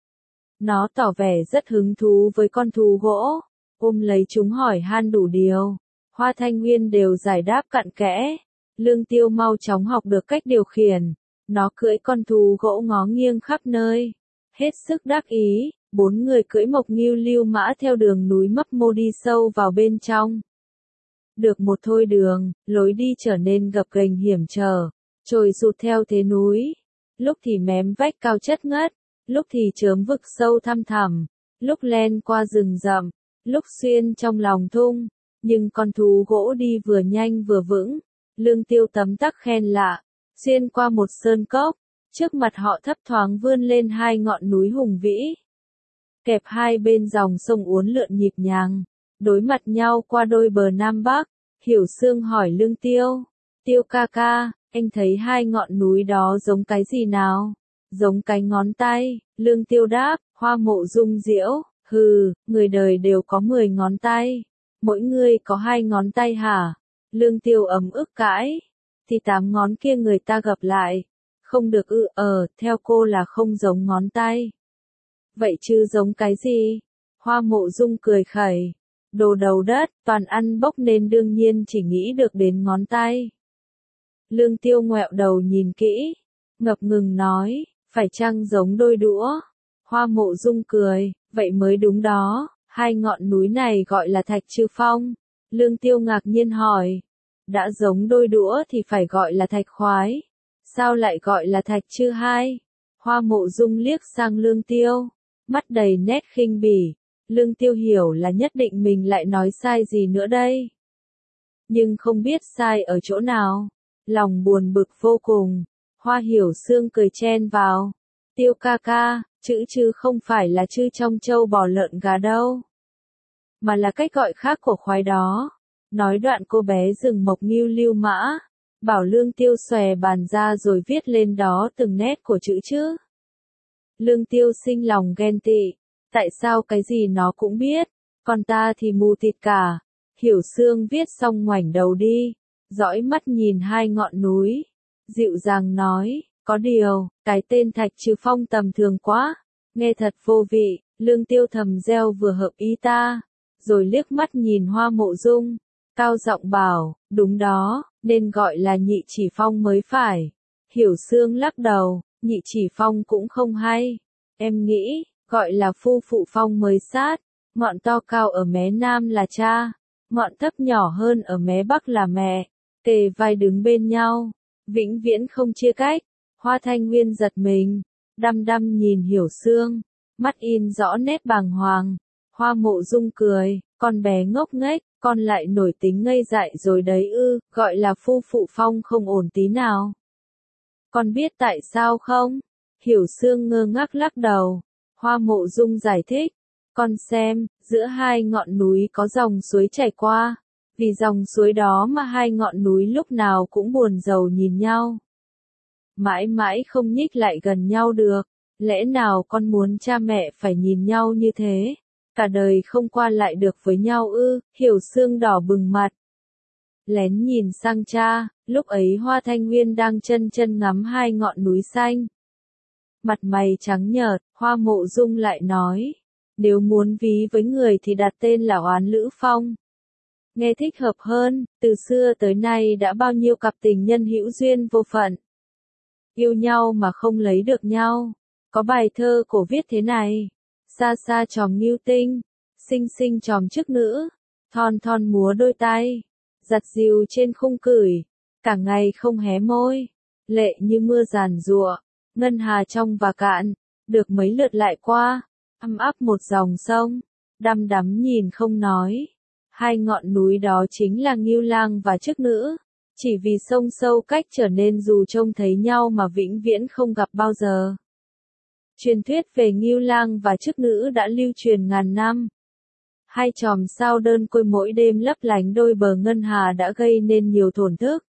Nó tỏ vẻ rất hứng thú với con thú gỗ, ôm lấy chúng hỏi han đủ điều. Hoa Thanh Nguyên đều giải đáp cặn kẽ. Lương Tiêu mau chóng học được cách điều khiển. Nó cưỡi con thú gỗ ngó nghiêng khắp nơi. Hết sức đắc ý, bốn người cưỡi Mộc Ngưu Lưu Mã theo đường núi mấp mô đi sâu vào bên trong. Được một thôi đường, lối đi trở nên gập ghềnh hiểm trở, trồi sụt theo thế núi. Lúc thì mém vách cao chất ngất, lúc thì chớm vực sâu thăm thẳm, lúc len qua rừng rậm, lúc xuyên trong lòng thung. Nhưng con thú gỗ đi vừa nhanh vừa vững. Lương Tiêu tấm tắc khen lạ. Xuyên qua một sơn cốc, trước mặt họ thấp thoáng vươn lên hai ngọn núi hùng vĩ. Kẹp hai bên dòng sông uốn lượn nhịp nhàng, đối mặt nhau qua đôi bờ Nam Bắc. Hiểu Xương hỏi Lương Tiêu. Tiêu ca ca, anh thấy hai ngọn núi đó giống cái gì nào? Giống cái ngón tay. Lương Tiêu đáp, Hoa Mộ Dung diễu. Hừ, người đời đều có mười ngón tay. Mỗi người có hai ngón tay hả? Lương Tiêu ấm ức cãi. Thì tám ngón kia người ta gập lại. Không được ư, ờ, theo cô là không giống ngón tay. Vậy chứ giống cái gì? Hoa Mộ Dung cười khẩy. Đồ đầu đất, toàn ăn bốc nên đương nhiên chỉ nghĩ được đến ngón tay. Lương Tiêu ngoẹo đầu nhìn kỹ. Ngập ngừng nói, phải chăng giống đôi đũa? Hoa Mộ Dung cười, vậy mới đúng đó. Hai ngọn núi này gọi là Thạch Chư Phong. Lương Tiêu ngạc nhiên hỏi. Đã giống đôi đũa thì phải gọi là Thạch Khoái. Sao lại gọi là Thạch Chư Hai? Hoa Mộ Dung liếc sang Lương Tiêu. Mắt đầy nét khinh bỉ. Lương Tiêu hiểu là nhất định mình lại nói sai gì nữa đây. Nhưng không biết sai ở chỗ nào. Lòng buồn bực vô cùng. Hoa Hiểu Xương cười chen vào. Tiêu ca ca, chữ chư không phải là chư trong trâu bò lợn gà đâu. Mà là cách gọi khác của khoái đó. Nói đoạn cô bé dừng Mộc Ngưu Lưu Mã. Bảo Lương Tiêu xòe bàn ra rồi viết lên đó từng nét của chữ chữ. Lương Tiêu sinh lòng ghen tị. Tại sao cái gì nó cũng biết, còn ta thì mù tịt cả. Hiểu Xương viết xong ngoảnh đầu đi, dõi mắt nhìn hai ngọn núi. Dịu dàng nói, có điều, cái tên Thạch Chư Phong tầm thường quá, nghe thật vô vị. Lương Tiêu thầm reo vừa hợp ý ta, rồi liếc mắt nhìn Hoa Mộ Dung, cao giọng bảo, đúng đó, nên gọi là Nhị Chỉ Phong mới phải. Hiểu Xương lắc đầu, Nhị Chỉ Phong cũng không hay, em nghĩ, gọi là Phu Phụ Phong mới sát. Ngọn to cao ở mé Nam là cha, ngọn thấp nhỏ hơn ở mé Bắc là mẹ, kề vai đứng bên nhau, vĩnh viễn không chia cách. Hoa Thanh Nguyên giật mình, đăm đăm nhìn Hiểu Xương, mắt in rõ nét bàng hoàng. Hoa Mộ Dung cười, Con bé ngốc nghếch, con lại nổi tính ngây dại rồi đấy ư, gọi là phu phụ phong không ổn tí nào. Con biết tại sao không? Hiểu Sương ngơ ngác lắc đầu. Hoa Mộ Dung giải thích. Con xem, giữa hai ngọn núi có dòng suối chảy qua. Vì dòng suối đó mà hai ngọn núi lúc nào cũng buồn rầu nhìn nhau. Mãi mãi không nhích lại gần nhau được. Lẽ nào con muốn cha mẹ phải nhìn nhau như thế? Cả đời không qua lại được với nhau ư? Hiểu Sương đỏ bừng mặt. Lén nhìn sang cha, lúc ấy Hoa Thanh Nguyên đang chân chân ngắm hai ngọn núi xanh. Mặt mày trắng nhợt, Hoa Mộ Dung lại nói. Nếu muốn ví với người thì đặt tên là Oán Lữ Phong. Nghe thích hợp hơn, từ xưa tới nay đã bao nhiêu cặp tình nhân hữu duyên vô phận. Yêu nhau mà không lấy được nhau. Có bài thơ cổ viết thế này. Xa xa chòm ngưu tinh, xinh xinh chòm chức nữ, thon thon múa đôi tay, giặt dìu trên khung cửi, cả ngày không hé môi, lệ như mưa giàn giụa, ngân hà trong và cạn, được mấy lượt lại qua, âm áp một dòng sông, đăm đắm nhìn không nói. Hai ngọn núi đó chính là Ngưu Lang và chức nữ, chỉ vì sông sâu cách trở nên dù trông thấy nhau mà vĩnh viễn không gặp bao giờ. Truyền thuyết về Ngưu Lang và chức nữ đã lưu truyền ngàn năm. Hai chòm sao đơn côi mỗi đêm lấp lánh đôi bờ ngân hà đã gây nên nhiều thổn thức.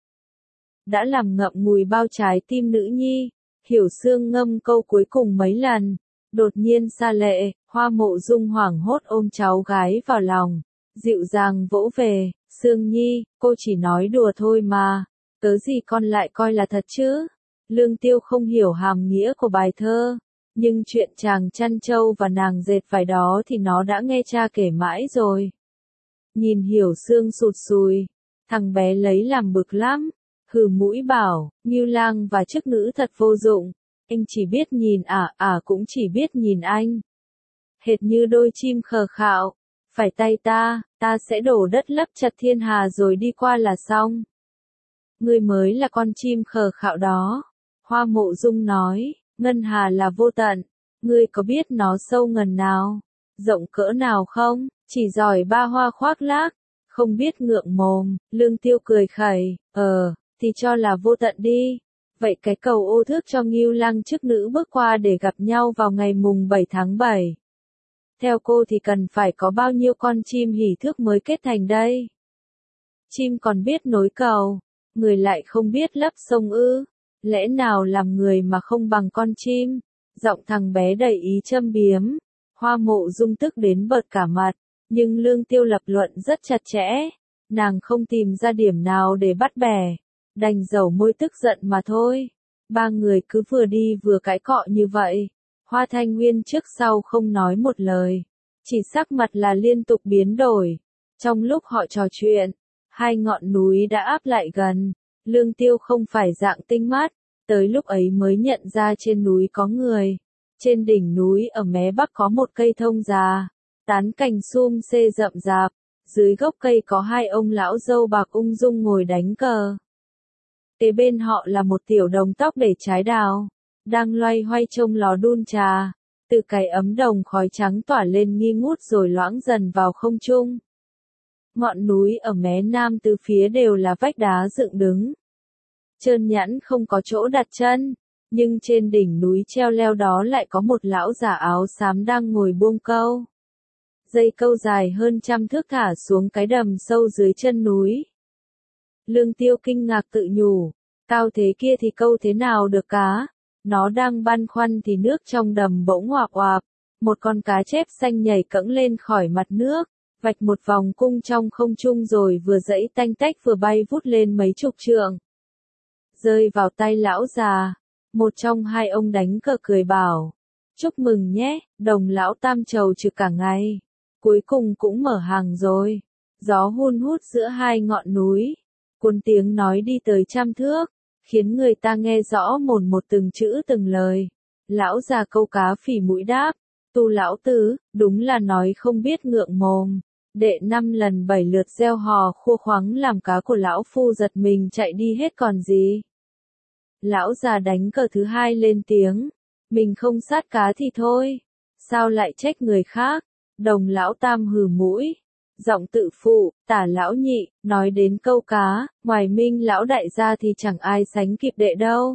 Đã làm ngậm ngùi bao trái tim nữ nhi. Hiểu Sương ngâm câu cuối cùng mấy lần. Đột nhiên xa lệ, Hoa Mộ Dung hoảng hốt ôm cháu gái vào lòng. Dịu dàng vỗ về, Sương nhi, cô chỉ nói đùa thôi mà. Cớ gì con lại coi là thật chứ? Lương Tiêu không hiểu hàm nghĩa của bài thơ. Nhưng chuyện chàng chăn trâu và nàng dệt vải đó thì nó đã nghe cha kể mãi rồi. Nhìn Hiểu Sương sụt sùi, thằng bé lấy làm bực lắm, hừ mũi bảo, Ngưu Lang và chức nữ thật vô dụng, anh chỉ biết nhìn à, à cũng chỉ biết nhìn anh. Hệt như đôi chim khờ khạo, phải tay ta, ta sẽ đổ đất lấp chặt thiên hà rồi đi qua là xong. Ngươi mới là con chim khờ khạo đó, Hoa Mộ Dung nói. Ngân hà là vô tận, ngươi có biết nó sâu ngần nào, rộng cỡ nào không? Chỉ giỏi ba hoa khoác lác, không biết ngượng mồm. Lương Tiêu cười khẩy, ờ, thì cho là vô tận đi. Vậy cái cầu ô thước cho Ngưu Lang chức nữ bước qua để gặp nhau vào ngày mùng bảy tháng bảy. Theo cô thì cần phải có bao nhiêu con chim hỉ thước mới kết thành đây? Chim còn biết nối cầu, người lại không biết lấp sông ư? Lẽ nào làm người mà không bằng con chim? Giọng thằng bé đầy ý châm biếm. Hoa Mộ Dung tức đến bợt cả mặt, nhưng Lương Tiêu lập luận rất chặt chẽ. Nàng không tìm ra điểm nào để bắt bẻ, đành dẩu môi tức giận mà thôi. Ba người cứ vừa đi vừa cãi cọ như vậy. Hoa Thanh Nguyên trước sau không nói một lời, chỉ sắc mặt là liên tục biến đổi. Trong lúc họ trò chuyện, hai ngọn núi đã áp lại gần. Lương Tiêu không phải dạng tinh mắt, tới lúc ấy mới nhận ra trên núi có người. Trên đỉnh núi ở mé bắc có một cây thông già, tán cành sum xê rậm rạp, dưới gốc cây có hai ông lão râu bạc ung dung ngồi đánh cờ. Kế bên họ là một tiểu đồng tóc để trái đào, đang loay hoay trông lò đun trà, từ cái ấm đồng khói trắng tỏa lên nghi ngút rồi loãng dần vào không trung. Ngọn núi ở mé nam từ phía đều là vách đá dựng đứng, trơn nhẵn không có chỗ đặt chân, nhưng trên đỉnh núi treo leo đó lại có một lão già áo xám đang ngồi buông câu. Dây câu dài hơn trăm thước thả xuống cái đầm sâu dưới chân núi. Lương Tiêu kinh ngạc tự nhủ, cao thế kia thì câu thế nào được cá? Nó đang băn khoăn thì nước trong đầm bỗng oạp oạp, một con cá chép xanh nhảy cẫng lên khỏi mặt nước, vạch một vòng cung trong không trung rồi vừa giãy tanh tách vừa bay vút lên mấy chục trượng. Rơi vào tay lão già, một trong hai ông đánh cờ cười bảo, chúc mừng nhé, đồng lão tam trầu trực cả ngày, cuối cùng cũng mở hàng rồi. Gió hun hút giữa hai ngọn núi, cuốn tiếng nói đi tới trăm thước, khiến người ta nghe rõ mồn một từng chữ từng lời. Lão già câu cá phỉ mũi đáp, tu lão tứ, đúng là nói không biết ngượng mồm. Đệ năm lần bảy lượt gieo hò khua khoắng làm cá của lão phu giật mình chạy đi hết còn gì. Lão già đánh cờ thứ hai lên tiếng, mình không sát cá thì thôi, sao lại trách người khác? Đồng lão tam hừ mũi, Giọng tự phụ, Tả lão nhị, nói đến câu cá, ngoài Minh lão đại gia thì chẳng ai sánh kịp đệ đâu.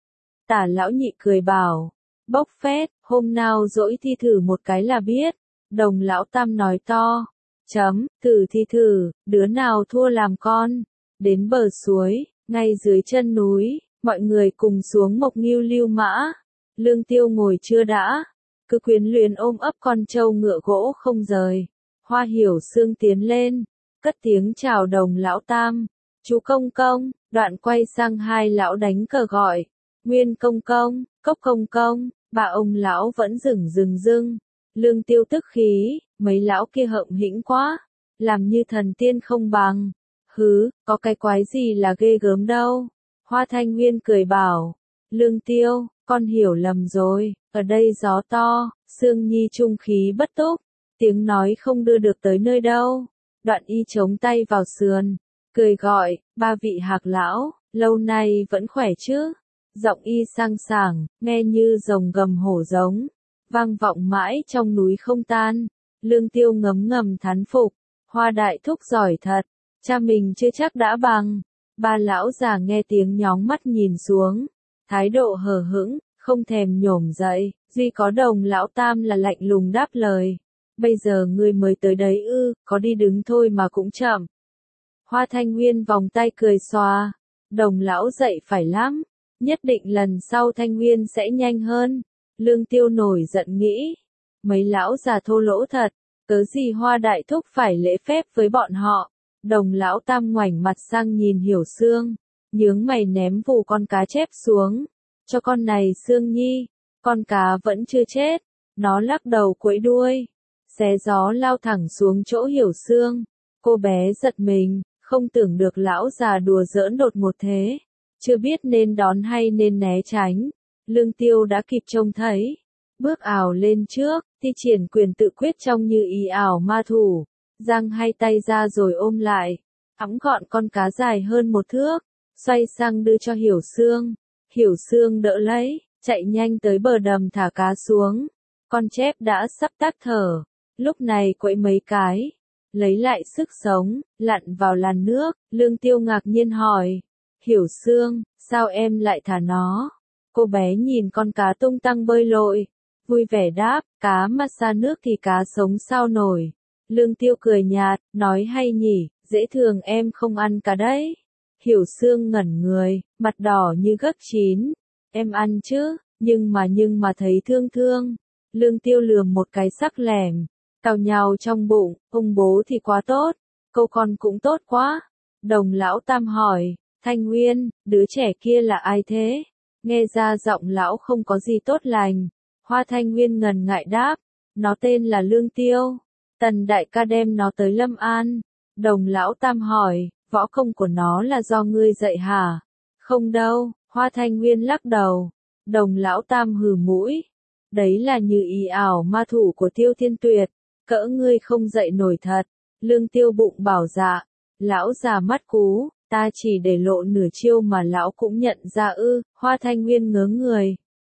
Tả lão nhị cười bảo, bốc phét, hôm nào dỗi thi thử một cái là biết. Đồng lão tam nói to, chấm, thử thi thử, đứa nào thua làm con. Đến bờ suối, ngay dưới chân núi, mọi người cùng xuống mộc nghiêu lưu mã. Lương Tiêu ngồi chưa đã, cứ quyến luyến ôm ấp con trâu ngựa gỗ không rời. Hoa Hiểu Sương tiến lên, cất tiếng chào đồng lão tam, chú công công, đoạn quay sang hai lão đánh cờ gọi, Nguyên công công, Cốc công công, ba ông lão vẫn dửng dừng dưng. Lương Tiêu tức khí, mấy lão kia hậm hĩnh quá, làm như thần tiên không bằng. Hứ, có cái quái gì là ghê gớm đâu. Hoa Thanh Nguyên cười bảo, Lương Tiêu, con hiểu lầm rồi, ở đây gió to, Sương Nhi trung khí bất túc, tiếng nói không đưa được tới nơi đâu. Đoạn y chống tay vào sườn, cười gọi, ba vị hạc lão, lâu nay vẫn khỏe chứ. Giọng y sang sảng, nghe như rồng gầm hổ giống, vang vọng mãi trong núi không tan. Lương Tiêu ngấm ngầm thán phục, Hoa đại thúc giỏi thật, cha mình chưa chắc đã bằng. Ba lão già nghe tiếng nhóng mắt nhìn xuống, thái độ hờ hững, không thèm nhổm dậy, duy có đồng lão tam là lạnh lùng đáp lời. Bây giờ ngươi mới tới đấy ư, có đi đứng thôi mà cũng chậm. Hoa Thanh Nguyên vòng tay cười xòa, đồng lão dậy phải lắm, nhất định lần sau Thanh Nguyên sẽ nhanh hơn. Lương Tiêu nổi giận nghĩ, mấy lão già thô lỗ thật, cớ gì Hoa đại thúc phải lễ phép với bọn họ. Đồng lão tam ngoảnh mặt sang nhìn Hiểu Sương, nhướng mày ném vù con cá chép xuống, cho con này Sương Nhi, con cá vẫn chưa chết, nó lắc đầu quẫy đuôi, xé gió lao thẳng xuống chỗ Hiểu Sương. Cô bé giật mình, không tưởng được lão già đùa giỡn đột ngột thế, chưa biết nên đón hay nên né tránh. Lương Tiêu đã kịp trông thấy, bước ảo lên trước, thi triển quyền tự quyết trông như ý ảo ma thủ, giang hai tay ra rồi ôm lại, ẵm gọn con cá dài hơn một thước, xoay sang đưa cho Hiểu Sương. Hiểu Sương đỡ lấy, chạy nhanh tới bờ đầm thả cá xuống. Con chép đã sắp tắc thở, lúc này quẫy mấy cái, lấy lại sức sống, lặn vào làn nước. Lương Tiêu ngạc nhiên hỏi, Hiểu Sương, sao em lại thả nó? Cô bé nhìn con cá tung tăng bơi lội, vui vẻ đáp, cá mà xa nước thì cá sống sao nổi. Lương Tiêu cười nhạt, nói hay nhỉ, dễ thường em không ăn cá đấy. Hiểu Sương ngẩn người, mặt đỏ như gấc chín, em ăn chứ, nhưng mà nhưng mà thấy thương thương. Lương Tiêu lườm một cái sắc lẻm, cào nhào trong bụng, ông bố thì quá tốt, câu con cũng tốt quá. Đồng lão tam hỏi, Thanh Nguyên, đứa trẻ kia là ai thế? Nghe ra giọng lão không có gì tốt lành. Hoa Thanh Nguyên ngần ngại đáp, nó tên là Lương Tiêu. Tần đại ca đem nó tới Lâm An. Đồng lão tam hỏi, võ công của nó là do ngươi dạy hả? Không đâu, Hoa Thanh Nguyên lắc đầu. Đồng lão tam hừ mũi, đấy là như ý ảo ma thủ của Tiêu Thiên Tuyệt, cỡ ngươi không dạy nổi thật. Lương Tiêu bụng bảo dạ, lão già mắt cú, ta chỉ để lộ nửa chiêu mà lão cũng nhận ra ư. Hoa Thanh Nguyên ngớ người,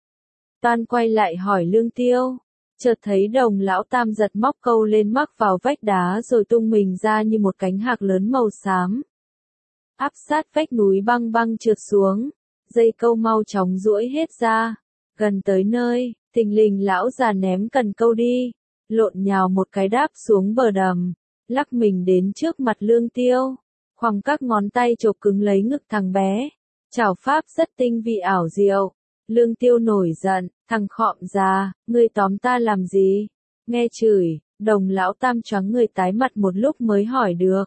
toan quay lại hỏi Lương Tiêu, chợt thấy đồng lão tam giật móc câu lên mắc vào vách đá rồi tung mình ra như một cánh hạc lớn màu xám, áp sát vách núi băng băng trượt xuống. Dây câu mau chóng duỗi hết ra, gần tới nơi, thình lình lão già ném cần câu đi, lộn nhào một cái đáp xuống bờ đầm, lắc mình đến trước mặt Lương Tiêu, khoằng các ngón tay chộp cứng lấy ngực thằng bé, chảo pháp rất tinh vi ảo diệu. Lương Tiêu nổi giận, thằng khọm già, ngươi tóm ta làm gì? Nghe chửi, đồng lão tam choáng người tái mặt một lúc mới hỏi được.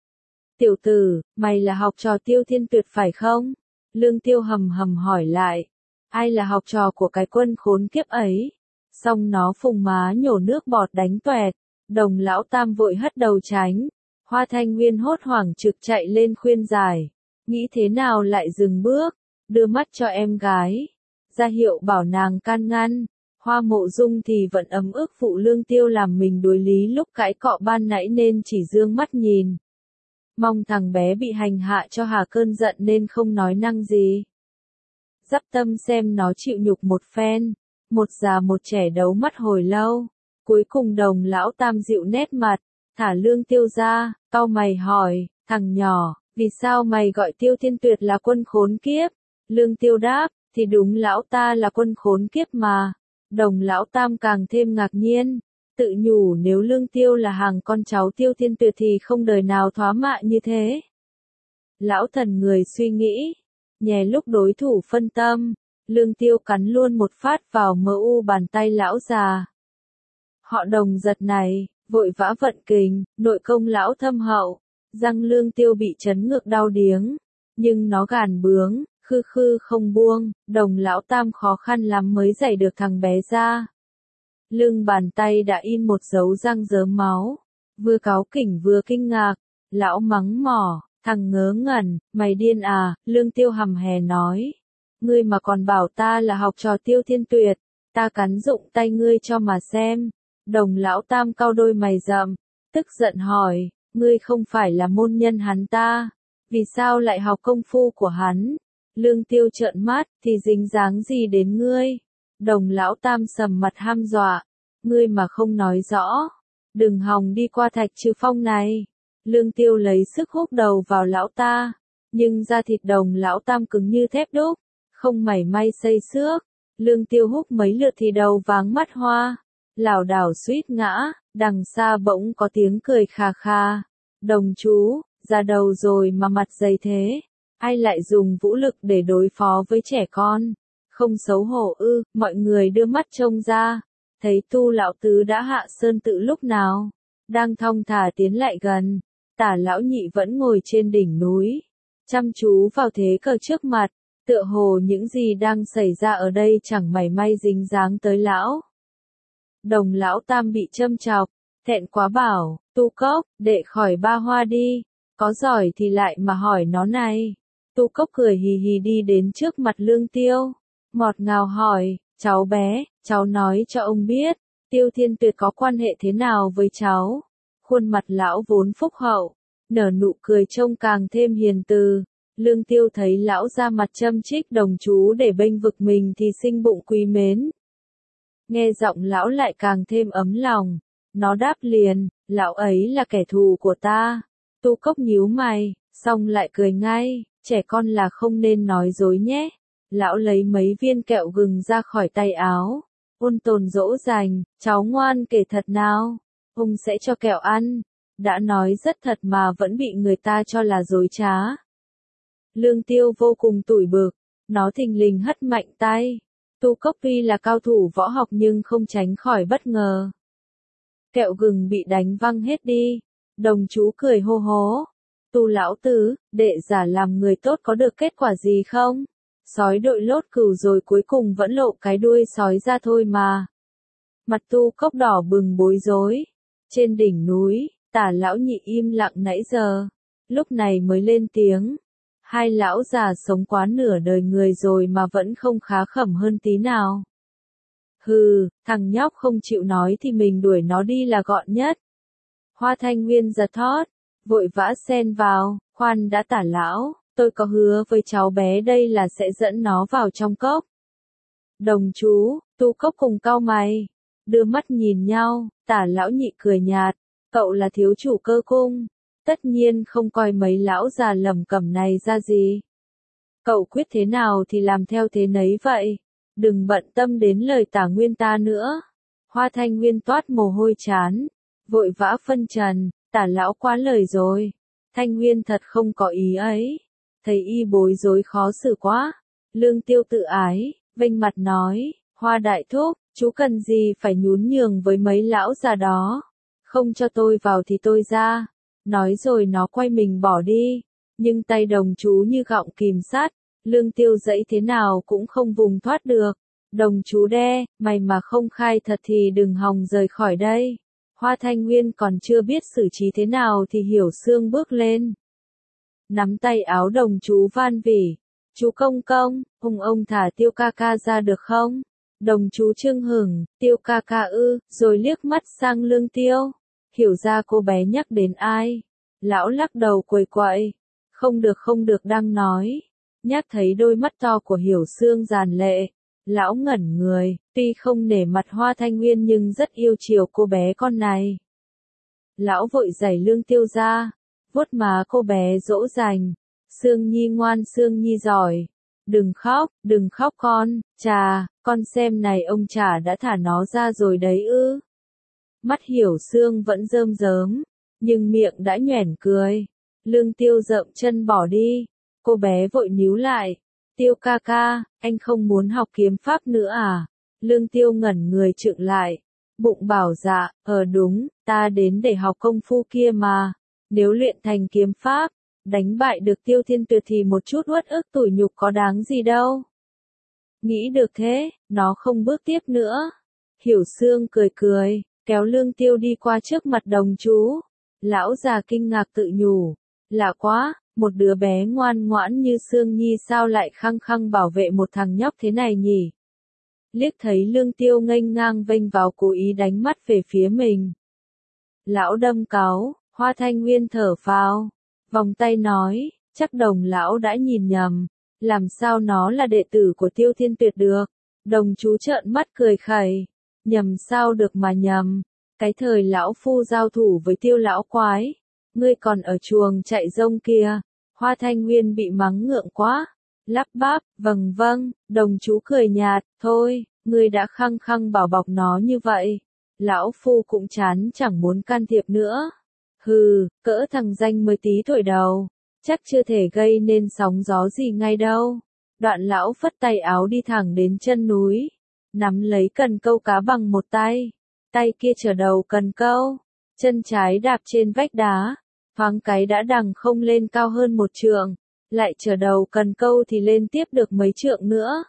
Tiểu tử, mày là học trò Tiêu Thiên Tuyệt phải không? Lương Tiêu hầm hầm hỏi lại, ai là học trò của cái quân khốn kiếp ấy? Xong nó phùng má nhổ nước bọt đánh toẹt, đồng lão tam vội hất đầu tránh. Hoa Thanh Nguyên hốt hoảng trực chạy lên khuyên giải, nghĩ thế nào lại dừng bước, đưa mắt cho em gái, ra hiệu bảo nàng can ngăn. Hoa Mộ Dung thì vẫn ấm ức phụ Lương Tiêu làm mình đối lý lúc cãi cọ ban nãy nên chỉ dương mắt nhìn. Mong thằng bé bị hành hạ cho hà cơn giận nên không nói năng gì. Dắp tâm xem nó chịu nhục một phen, một già một trẻ đấu mắt hồi lâu, cuối cùng đồng lão tam dịu nét mặt, thả Lương Tiêu ra, cau mày hỏi, thằng nhỏ, vì sao mày gọi Tiêu Thiên Tuyệt là quân khốn kiếp? Lương Tiêu đáp, thì đúng lão ta là quân khốn kiếp mà. Đồng lão tam càng thêm ngạc nhiên, tự nhủ nếu Lương Tiêu là hàng con cháu Tiêu Thiên Tuyệt thì không đời nào thoá mạ như thế. Lão thần người suy nghĩ, nhè lúc đối thủ phân tâm, Lương Tiêu cắn luôn một phát vào mờ u bàn tay lão già. Họ Đồng giật này, vội vã vận kình, nội công lão thâm hậu, răng Lương Tiêu bị chấn ngược đau điếng, nhưng nó gàn bướng, khư khư không buông, Đồng lão tam khó khăn lắm mới giày được thằng bé ra. Lưng bàn tay đã in một dấu răng rớm máu, vừa cáu kỉnh vừa kinh ngạc, lão mắng mỏ, thằng ngớ ngẩn, mày điên à, Lương Tiêu hầm hè nói. Ngươi mà còn bảo ta là học trò Tiêu Thiên Tuyệt, ta cắn rụng tay ngươi cho mà xem. Đồng lão tam cau đôi mày rậm, tức giận hỏi, ngươi không phải là môn nhân hắn ta, vì sao lại học công phu của hắn? Lương Tiêu trợn mắt, thì dính dáng gì đến ngươi? Đồng lão tam sầm mặt ham dọa, ngươi mà không nói rõ, đừng hòng đi qua Thạch Trừ Phong này. Lương Tiêu lấy sức húc đầu vào lão ta, nhưng da thịt đồng lão tam cứng như thép đúc, không mảy may xây xước. Lương Tiêu húc mấy lượt thì đầu váng mắt hoa, lảo đảo suýt ngã, đằng xa bỗng có tiếng cười khà khà. Đồng chú, ra đầu rồi mà mặt dày thế, ai lại dùng vũ lực để đối phó với trẻ con? Không xấu hổ ư? Mọi người đưa mắt trông ra, thấy Tu lão tứ đã hạ sơn tự lúc nào, đang thong thả tiến lại gần. Tả lão nhị vẫn ngồi trên đỉnh núi, chăm chú vào thế cờ trước mặt, tựa hồ những gì đang xảy ra ở đây chẳng mảy may dính dáng tới lão. Đồng lão tam bị châm chọc, thẹn quá bảo, Tu Cốc, đệ khỏi ba hoa đi, có giỏi thì lại mà hỏi nó này. Tu Cốc cười hì hì đi đến trước mặt Lương Tiêu, ngọt ngào hỏi, cháu bé, cháu nói cho ông biết, Tiêu Thiên Tuyệt có quan hệ thế nào với cháu? Khuôn mặt lão vốn phúc hậu, nở nụ cười trông càng thêm hiền từ. Lương Tiêu thấy lão ra mặt châm chích đồng chú để bênh vực mình thì sinh bụng quý mến. Nghe giọng lão lại càng thêm ấm lòng, nó đáp liền, lão ấy là kẻ thù của ta. Tu Cốc nhíu mày, xong lại cười ngay, trẻ con là không nên nói dối nhé. Lão lấy mấy viên kẹo gừng ra khỏi tay áo, ôn tồn dỗ dành, cháu ngoan kể thật nào, ông sẽ cho kẹo ăn. Đã nói rất thật mà vẫn bị người ta cho là dối trá. Lương Tiêu vô cùng tủi bực, nó thình lình hất mạnh tay. Tu Cốc tuy là cao thủ võ học nhưng không tránh khỏi bất ngờ. Kẹo gừng bị đánh văng hết đi, đồng chú cười hô hố. Tu lão tứ, đệ giả làm người tốt có được kết quả gì không? Sói đội lốt cừu rồi cuối cùng vẫn lộ cái đuôi sói ra thôi mà. Mặt Tu Cốc đỏ bừng bối rối. Trên đỉnh núi, Tả lão nhị im lặng nãy giờ, lúc này mới lên tiếng. Hai lão già sống quá nửa đời người rồi mà vẫn không khá khẩm hơn tí nào. Hừ, thằng nhóc không chịu nói thì mình đuổi nó đi là gọn nhất. Hoa Thanh Nguyên giật thót, vội vã xen vào, khoan đã Tả lão, tôi có hứa với cháu bé đây là sẽ dẫn nó vào trong cốc. Đồng chú, Tu Cốc cùng cau mày, đưa mắt nhìn nhau, Tả lão nhị cười nhạt, cậu là thiếu chủ cơ cung, tất nhiên không coi mấy lão già lầm cẩm này ra gì. Cậu quyết thế nào thì làm theo thế nấy vậy, đừng bận tâm đến lời Tả Nguyên ta nữa. Hoa Thanh Nguyên toát mồ hôi chán, vội vã phân trần, Tả lão quá lời rồi, Thanh Nguyên thật không có ý ấy. Thấy y bối rối khó xử quá, Lương Tiêu tự ái, vênh mặt nói, Hoa đại thúc, chú cần gì phải nhún nhường với mấy lão già đó, không cho tôi vào thì tôi ra. Nói rồi nó quay mình bỏ đi, nhưng tay đồng chú như gọng kìm sắt, Lương Tiêu dẫy thế nào cũng không vùng thoát được. Đồng chú đe, mày mà không khai thật thì đừng hòng rời khỏi đây. Hoa Thanh Nguyên còn chưa biết xử trí thế nào thì Hiểu Xương bước lên, nắm tay áo đồng chú van vỉ, chú công công, hùng ông thả Tiêu ca ca ra được không? Đồng chú trưng hửng, Tiêu ca ca ư, rồi liếc mắt sang Lương Tiêu, hiểu ra cô bé nhắc đến ai. Lão lắc đầu quầy quậy, không được không được đang nói, nhắc thấy đôi mắt to của Hiểu Xương giàn lệ. Lão ngẩn người, tuy không nể mặt Hoa Thanh Nguyên nhưng rất yêu chiều cô bé con này. Lão vội giày Lương Tiêu ra, vuốt má cô bé dỗ dành. Sương Nhi ngoan, Sương Nhi giỏi. Đừng khóc, đừng khóc con, chà, con xem này ông chả đã thả nó ra rồi đấy ư. Mắt Hiểu Sương vẫn rơm rớm, nhưng miệng đã nhoẻn cười. Lương Tiêu dậm chân bỏ đi, cô bé vội níu lại. Tiêu ca ca, anh không muốn học kiếm pháp nữa à? Lương Tiêu ngẩn người trượng lại, bụng bảo dạ, ờ đúng, ta đến để học công phu kia mà. Nếu luyện thành kiếm pháp, đánh bại được Tiêu Thiên Tuyệt thì một chút uất ức tủi nhục có đáng gì đâu. Nghĩ được thế, nó không bước tiếp nữa. Hiểu Sương cười cười, kéo Lương Tiêu đi qua trước mặt đồng chú. Lão già kinh ngạc tự nhủ, lạ quá, một đứa bé ngoan ngoãn như Sương Nhi sao lại khăng khăng bảo vệ một thằng nhóc thế này nhỉ? Liếc thấy Lương Tiêu nghênh ngang vênh vào cố ý đánh mắt về phía mình. Lão đâm cáu, Hoa Thanh Nguyên thở phào, vòng tay nói, chắc đồng lão đã nhìn nhầm, làm sao nó là đệ tử của Tiêu Thiên Tuyệt được. Đồng chú trợn mắt cười khẩy, nhầm sao được mà nhầm, cái thời lão phu giao thủ với Tiêu lão quái, ngươi còn ở chuồng chạy rông kia. Hoa Thanh Nguyên bị mắng ngượng quá, lắp bắp, vâng vâng, đồng chú cười nhạt, thôi, ngươi đã khăng khăng bảo bọc nó như vậy, lão phu cũng chán chẳng muốn can thiệp nữa. Hừ, cỡ thằng danh mới tí tuổi đầu, chắc chưa thể gây nên sóng gió gì ngay đâu. Đoạn lão phất tay áo đi thẳng đến chân núi, nắm lấy cần câu cá bằng một tay, tay kia trở đầu cần câu, chân trái đạp trên vách đá, thoáng cái đã đằng không lên cao hơn một trượng, lại trở đầu cần câu thì lên tiếp được mấy trượng nữa.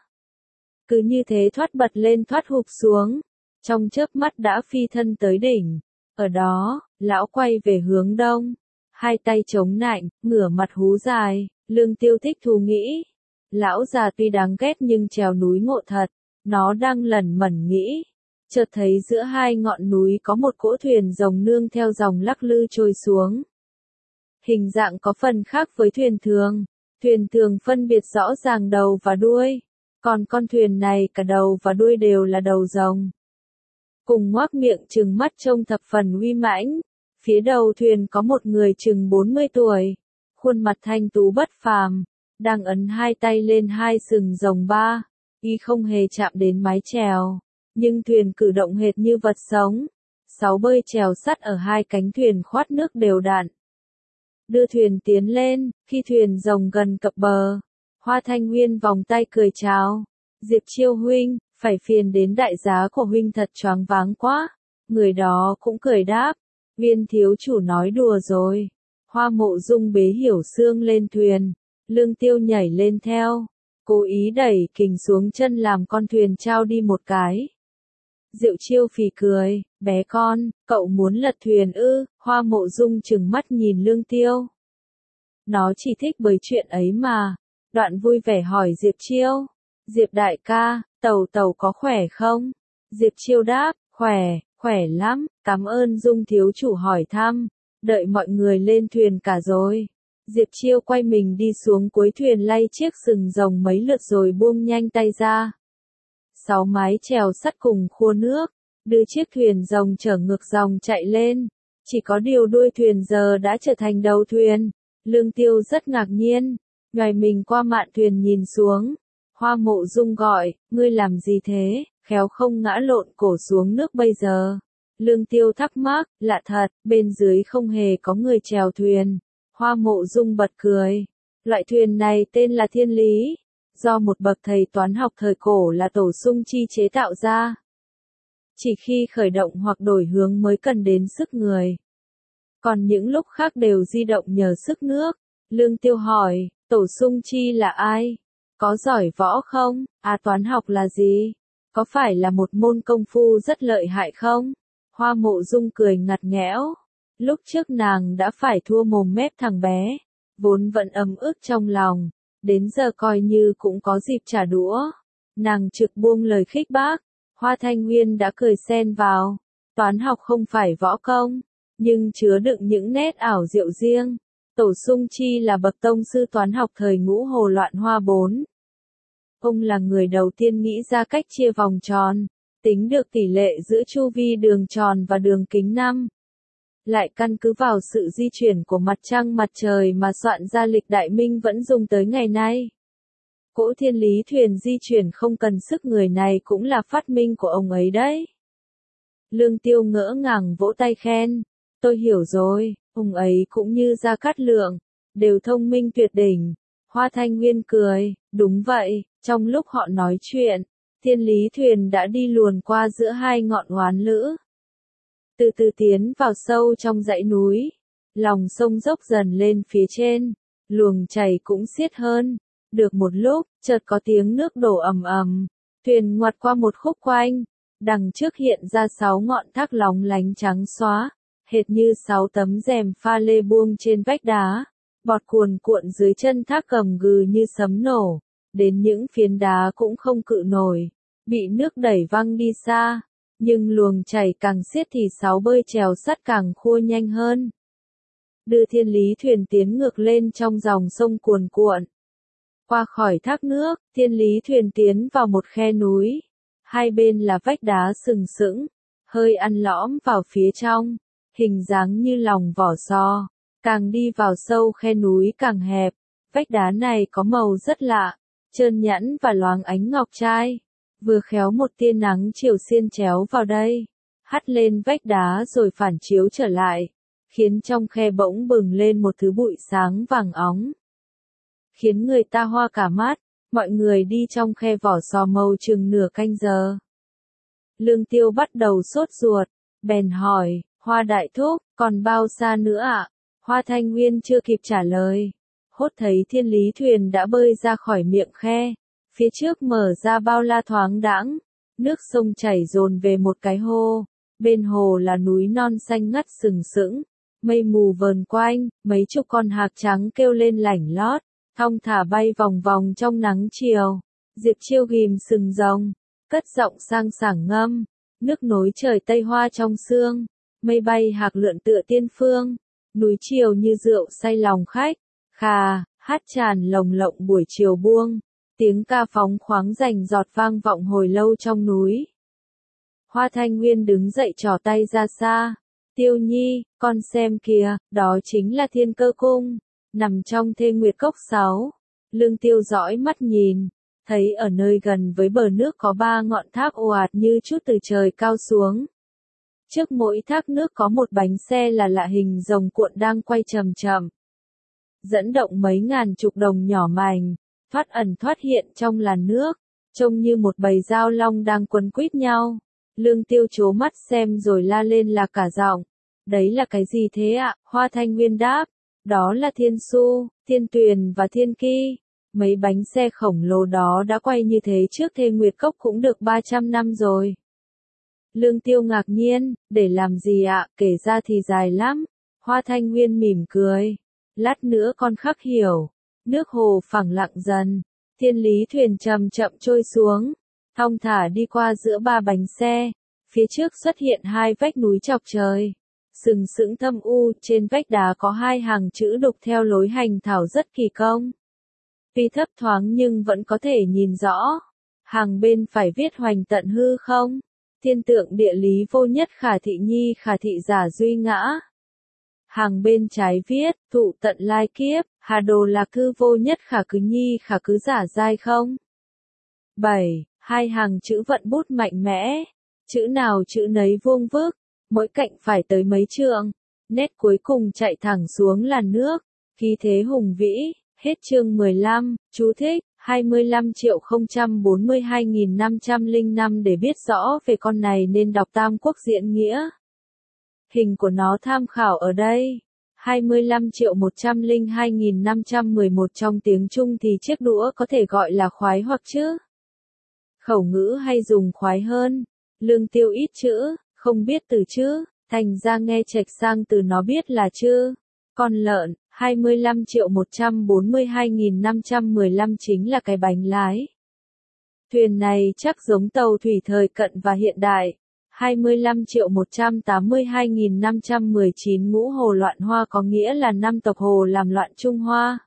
Cứ như thế thoát bật lên thoát hụp xuống, trong chớp mắt đã phi thân tới đỉnh. Ở đó, lão quay về hướng đông, hai tay chống nạnh, ngửa mặt hú dài. Lương Tiêu thích thú nghĩ, lão già tuy đáng ghét nhưng trèo núi ngộ thật. Nó đang lẩn mẩn nghĩ, chợt thấy giữa hai ngọn núi có một cỗ thuyền rồng nương theo dòng lắc lư trôi xuống. Hình dạng có phần khác với thuyền thường, thuyền thường phân biệt rõ ràng đầu và đuôi, còn con thuyền này cả đầu và đuôi đều là đầu rồng. Cùng ngoác miệng trừng mắt trông thập phần uy mãnh, phía đầu thuyền có một người chừng bốn mươi tuổi, khuôn mặt thanh tú bất phàm, đang ấn hai tay lên hai sừng rồng ba, y không hề chạm đến mái chèo, nhưng thuyền cử động hệt như vật sống. Sáu bơi chèo sắt ở hai cánh thuyền khoát nước đều đặn, đưa thuyền tiến lên. Khi thuyền rồng gần cập bờ, Hoa Thanh Nguyên vòng tay cười chào, Diệp Chiêu huynh, phải phiền đến đại giá của huynh thật choáng váng quá. Người đó cũng cười đáp, Viên thiếu chủ nói đùa rồi. Hoa Mộ Dung bế Hiểu Sương lên thuyền, Lương Tiêu nhảy lên theo, cố ý đẩy kình xuống chân làm con thuyền trao đi một cái. Diệu Chiêu phì cười, bé con, cậu muốn lật thuyền ư? Hoa Mộ Dung trừng mắt nhìn Lương Tiêu. Nó chỉ thích bởi chuyện ấy mà. Đoạn vui vẻ hỏi Diệp Chiêu, Diệp đại ca, tàu tàu có khỏe không? Diệp Chiêu đáp, khỏe, khỏe lắm, cảm ơn Dung thiếu chủ hỏi thăm. Đợi mọi người lên thuyền cả rồi, Diệp Chiêu quay mình đi xuống cuối thuyền lay chiếc sừng rồng mấy lượt rồi buông nhanh tay ra. Sáu mái chèo sắt cùng khua nước, đưa chiếc thuyền rồng chở ngược dòng chạy lên. Chỉ có điều đuôi thuyền giờ đã trở thành đầu thuyền. Lương Tiêu rất ngạc nhiên, nhoài mình qua mạn thuyền nhìn xuống. Hoa Mộ Dung gọi, ngươi làm gì thế, khéo không ngã lộn cổ xuống nước bây giờ. Lương Tiêu thắc mắc, lạ thật, bên dưới không hề có người chèo thuyền. Hoa Mộ Dung bật cười, loại thuyền này tên là Thiên Lý, do một bậc thầy toán học thời cổ là Tổ Sung Chi chế tạo ra. Chỉ khi khởi động hoặc đổi hướng mới cần đến sức người, còn những lúc khác đều di động nhờ sức nước. Lương Tiêu hỏi, Tổ Sung Chi là ai? Có giỏi võ không? À, toán học là gì? Có phải là một môn công phu rất lợi hại không? Hoa Mộ Dung cười ngặt nghẽo. Lúc trước nàng đã phải thua mồm mép thằng bé, vốn vẫn ấm ức trong lòng, đến giờ coi như cũng có dịp trả đũa. Nàng trực buông lời khích bác. Hoa Thanh Nguyên đã cười xen vào, toán học không phải võ công, nhưng chứa đựng những nét ảo diệu riêng. Tổ Sung Chi là bậc tông sư toán học thời Ngũ Hồ Loạn Hoa bốn. Ông là người đầu tiên nghĩ ra cách chia vòng tròn, tính được tỷ lệ giữa chu vi đường tròn và đường kính năm. lại căn cứ vào sự di chuyển của mặt trăng mặt trời mà soạn ra lịch đại minh vẫn dùng tới ngày nay. Cỗ thiên lý thuyền di chuyển không cần sức người này cũng là phát minh của ông ấy đấy. Lương Tiêu ngỡ ngàng vỗ tay khen, tôi hiểu rồi, ông ấy cũng như Gia Cát Lượng, đều thông minh tuyệt đỉnh. Hoa Thanh Nguyên cười, đúng vậy, trong lúc họ nói chuyện, thiên lý thuyền đã đi luồn qua giữa hai ngọn oán lữ. Từ từ tiến vào sâu trong dãy núi, lòng sông dốc dần lên phía trên, luồng chảy cũng xiết hơn. Được một lúc, chợt có tiếng nước đổ ầm ầm, thuyền ngoặt qua một khúc quanh, đằng trước hiện ra sáu ngọn thác lóng lánh trắng xóa, hệt như sáu tấm rèm pha lê buông trên vách đá, bọt cuồn cuộn dưới chân thác gầm gừ như sấm nổ, đến những phiến đá cũng không cự nổi, bị nước đẩy văng đi xa, nhưng luồng chảy càng xiết thì sáu bơi chèo sắt càng khua nhanh hơn. Đưa thiên lý thuyền tiến ngược lên trong dòng sông cuồn cuộn. Qua khỏi thác nước, thiên lý thuyền tiến vào một khe núi. Hai bên là vách đá sừng sững, hơi ăn lõm vào phía trong, hình dáng như lòng vỏ sò. Càng đi vào sâu khe núi càng hẹp, vách đá này có màu rất lạ, trơn nhẵn và loáng ánh ngọc trai. Vừa khéo một tia nắng chiều xiên chéo vào đây, hắt lên vách đá rồi phản chiếu trở lại, khiến trong khe bỗng bừng lên một thứ bụi sáng vàng óng. Khiến người ta hoa cả mắt, mọi người đi trong khe vỏ sò màu chừng nửa canh giờ. Lương Tiêu bắt đầu sốt ruột, bèn hỏi, Hoa đại thúc, còn bao xa nữa ạ? Hoa Thanh Nguyên chưa kịp trả lời. Hốt thấy thiên lý thuyền đã bơi ra khỏi miệng khe, phía trước mở ra bao la thoáng đãng, nước sông chảy dồn về một cái hồ, bên hồ là núi non xanh ngắt sừng sững, mây mù vờn quanh, mấy chục con hạc trắng kêu lên lảnh lót, thong thả bay vòng vòng trong nắng chiều. Diệp Chiêu ghim sừng rồng, cất giọng sang sảng ngâm, nước nối trời Tây Hoa trong sương, mây bay hạc lượn tựa tiên phương, núi chiều như rượu say lòng khách, khà, hát tràn lồng lộng buổi chiều buông, tiếng ca phóng khoáng rành giọt vang vọng hồi lâu trong núi. Hoa Thanh Nguyên đứng dậy trỏ tay ra xa, Tiêu Nhi, con xem kìa, đó chính là Thiên Cơ Cung, nằm trong Thê Nguyệt Cốc sáu. Lương Tiêu dõi mắt nhìn, thấy ở nơi gần với bờ nước có ba ngọn thác ồ ạt như chút từ trời cao xuống. Trước mỗi thác nước có một bánh xe là lạ hình rồng cuộn đang quay chậm chậm, dẫn động mấy ngàn chục đồng nhỏ mảnh, thoát ẩn thoát hiện trong làn nước, trông như một bầy dao long đang quấn quýt nhau. Lương Tiêu trố mắt xem rồi la lên là cả giọng. Đấy là cái gì thế ạ? Hoa Thanh Nguyên đáp. Đó là Thiên Su, Thiên Tuyền và Thiên Ki. Mấy bánh xe khổng lồ đó đã quay như thế trước Thê Nguyệt Cốc cũng được ba trăm năm rồi. Lương Tiêu ngạc nhiên, để làm gì ạ? Kể ra thì dài lắm. Hoa Thanh Nguyên mỉm cười. Lát nữa con khắc hiểu. Nước hồ phẳng lặng dần. Thiên lý thuyền chậm chậm trôi xuống, thong thả đi qua giữa ba bánh xe. Phía trước xuất hiện hai vách núi chọc trời, sừng sững thâm u, trên vách đá có hai hàng chữ đục theo lối hành thảo rất kỳ công. Tuy thấp thoáng nhưng vẫn có thể nhìn rõ. Hàng bên phải viết hoành tận hư không, thiên tượng địa lý vô nhất khả thị nhi khả thị giả duy ngã. Hàng bên trái viết, thụ tận lai kiếp, hà đồ là cư vô nhất khả cứ nhi khả cứ giả giai không. bảy. Hai hàng chữ vận bút mạnh mẽ, chữ nào chữ nấy vuông vức, mỗi cạnh phải tới mấy trượng, nét cuối cùng chạy thẳng xuống làn nước, khí thế hùng vĩ. Hết chương mười lăm, chú thích, hai mươi lăm triệu không trăm bốn mươi hai nghìn năm trăm lẻ năm để biết rõ về con này nên đọc Tam Quốc diễn nghĩa. Hình của nó tham khảo ở đây. hai mươi lăm triệu một trăm lẻ hai nghìn năm trăm mười một trong tiếng Trung thì chiếc đũa có thể gọi là khoái hoặc chứ. Khẩu ngữ hay dùng khoái hơn. Lương Tiêu ít chữ, không biết từ chữ, thành ra nghe chệch sang từ nó biết là chữ. Con lợn, hai mươi lăm triệu một trăm bốn mươi hai nghìn năm trăm mười lăm chính là cái bánh lái. Thuyền này chắc giống tàu thủy thời cận và hiện đại. hai mươi lăm triệu một trăm tám mươi hai nghìn năm trăm mười chín ngũ hồ loạn hoa có nghĩa là năm tộc hồ làm loạn Trung Hoa.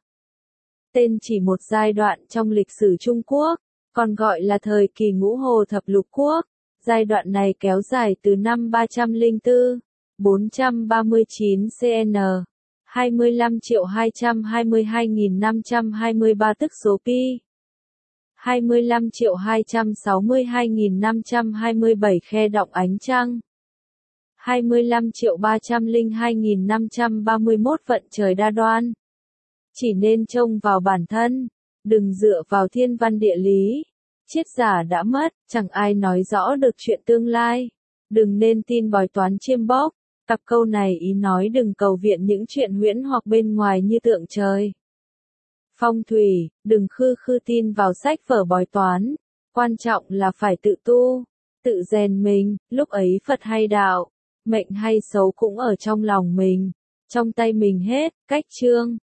Tên chỉ một giai đoạn trong lịch sử Trung Quốc, còn gọi là thời kỳ ngũ hồ thập lục quốc. Giai đoạn này kéo dài từ năm ba trăm lẻ bốn bốn trăm ba mươi chín C N, hai mươi lăm triệu hai trăm hai mươi hai nghìn năm trăm hai mươi ba tức số pi, hai mươi lăm triệu hai trăm sáu mươi hai nghìn năm trăm hai mươi bảy khe đọng ánh trăng, hai mươi lăm triệu ba trăm lẻ hai nghìn năm trăm ba mươi mốt vận trời đa đoan. Chỉ nên trông vào bản thân, đừng dựa vào thiên văn địa lý. Triết giả đã mất, chẳng ai nói rõ được chuyện tương lai. Đừng nên tin bói toán chiêm bóp. Cặp câu này ý nói đừng cầu viện những chuyện huyễn hoặc bên ngoài như tượng trời. Phong thủy, đừng khư khư tin vào sách vở bói toán. Quan trọng là phải tự tu, tự rèn mình, lúc ấy Phật hay đạo, mệnh hay xấu cũng ở trong lòng mình, trong tay mình hết. Cách chương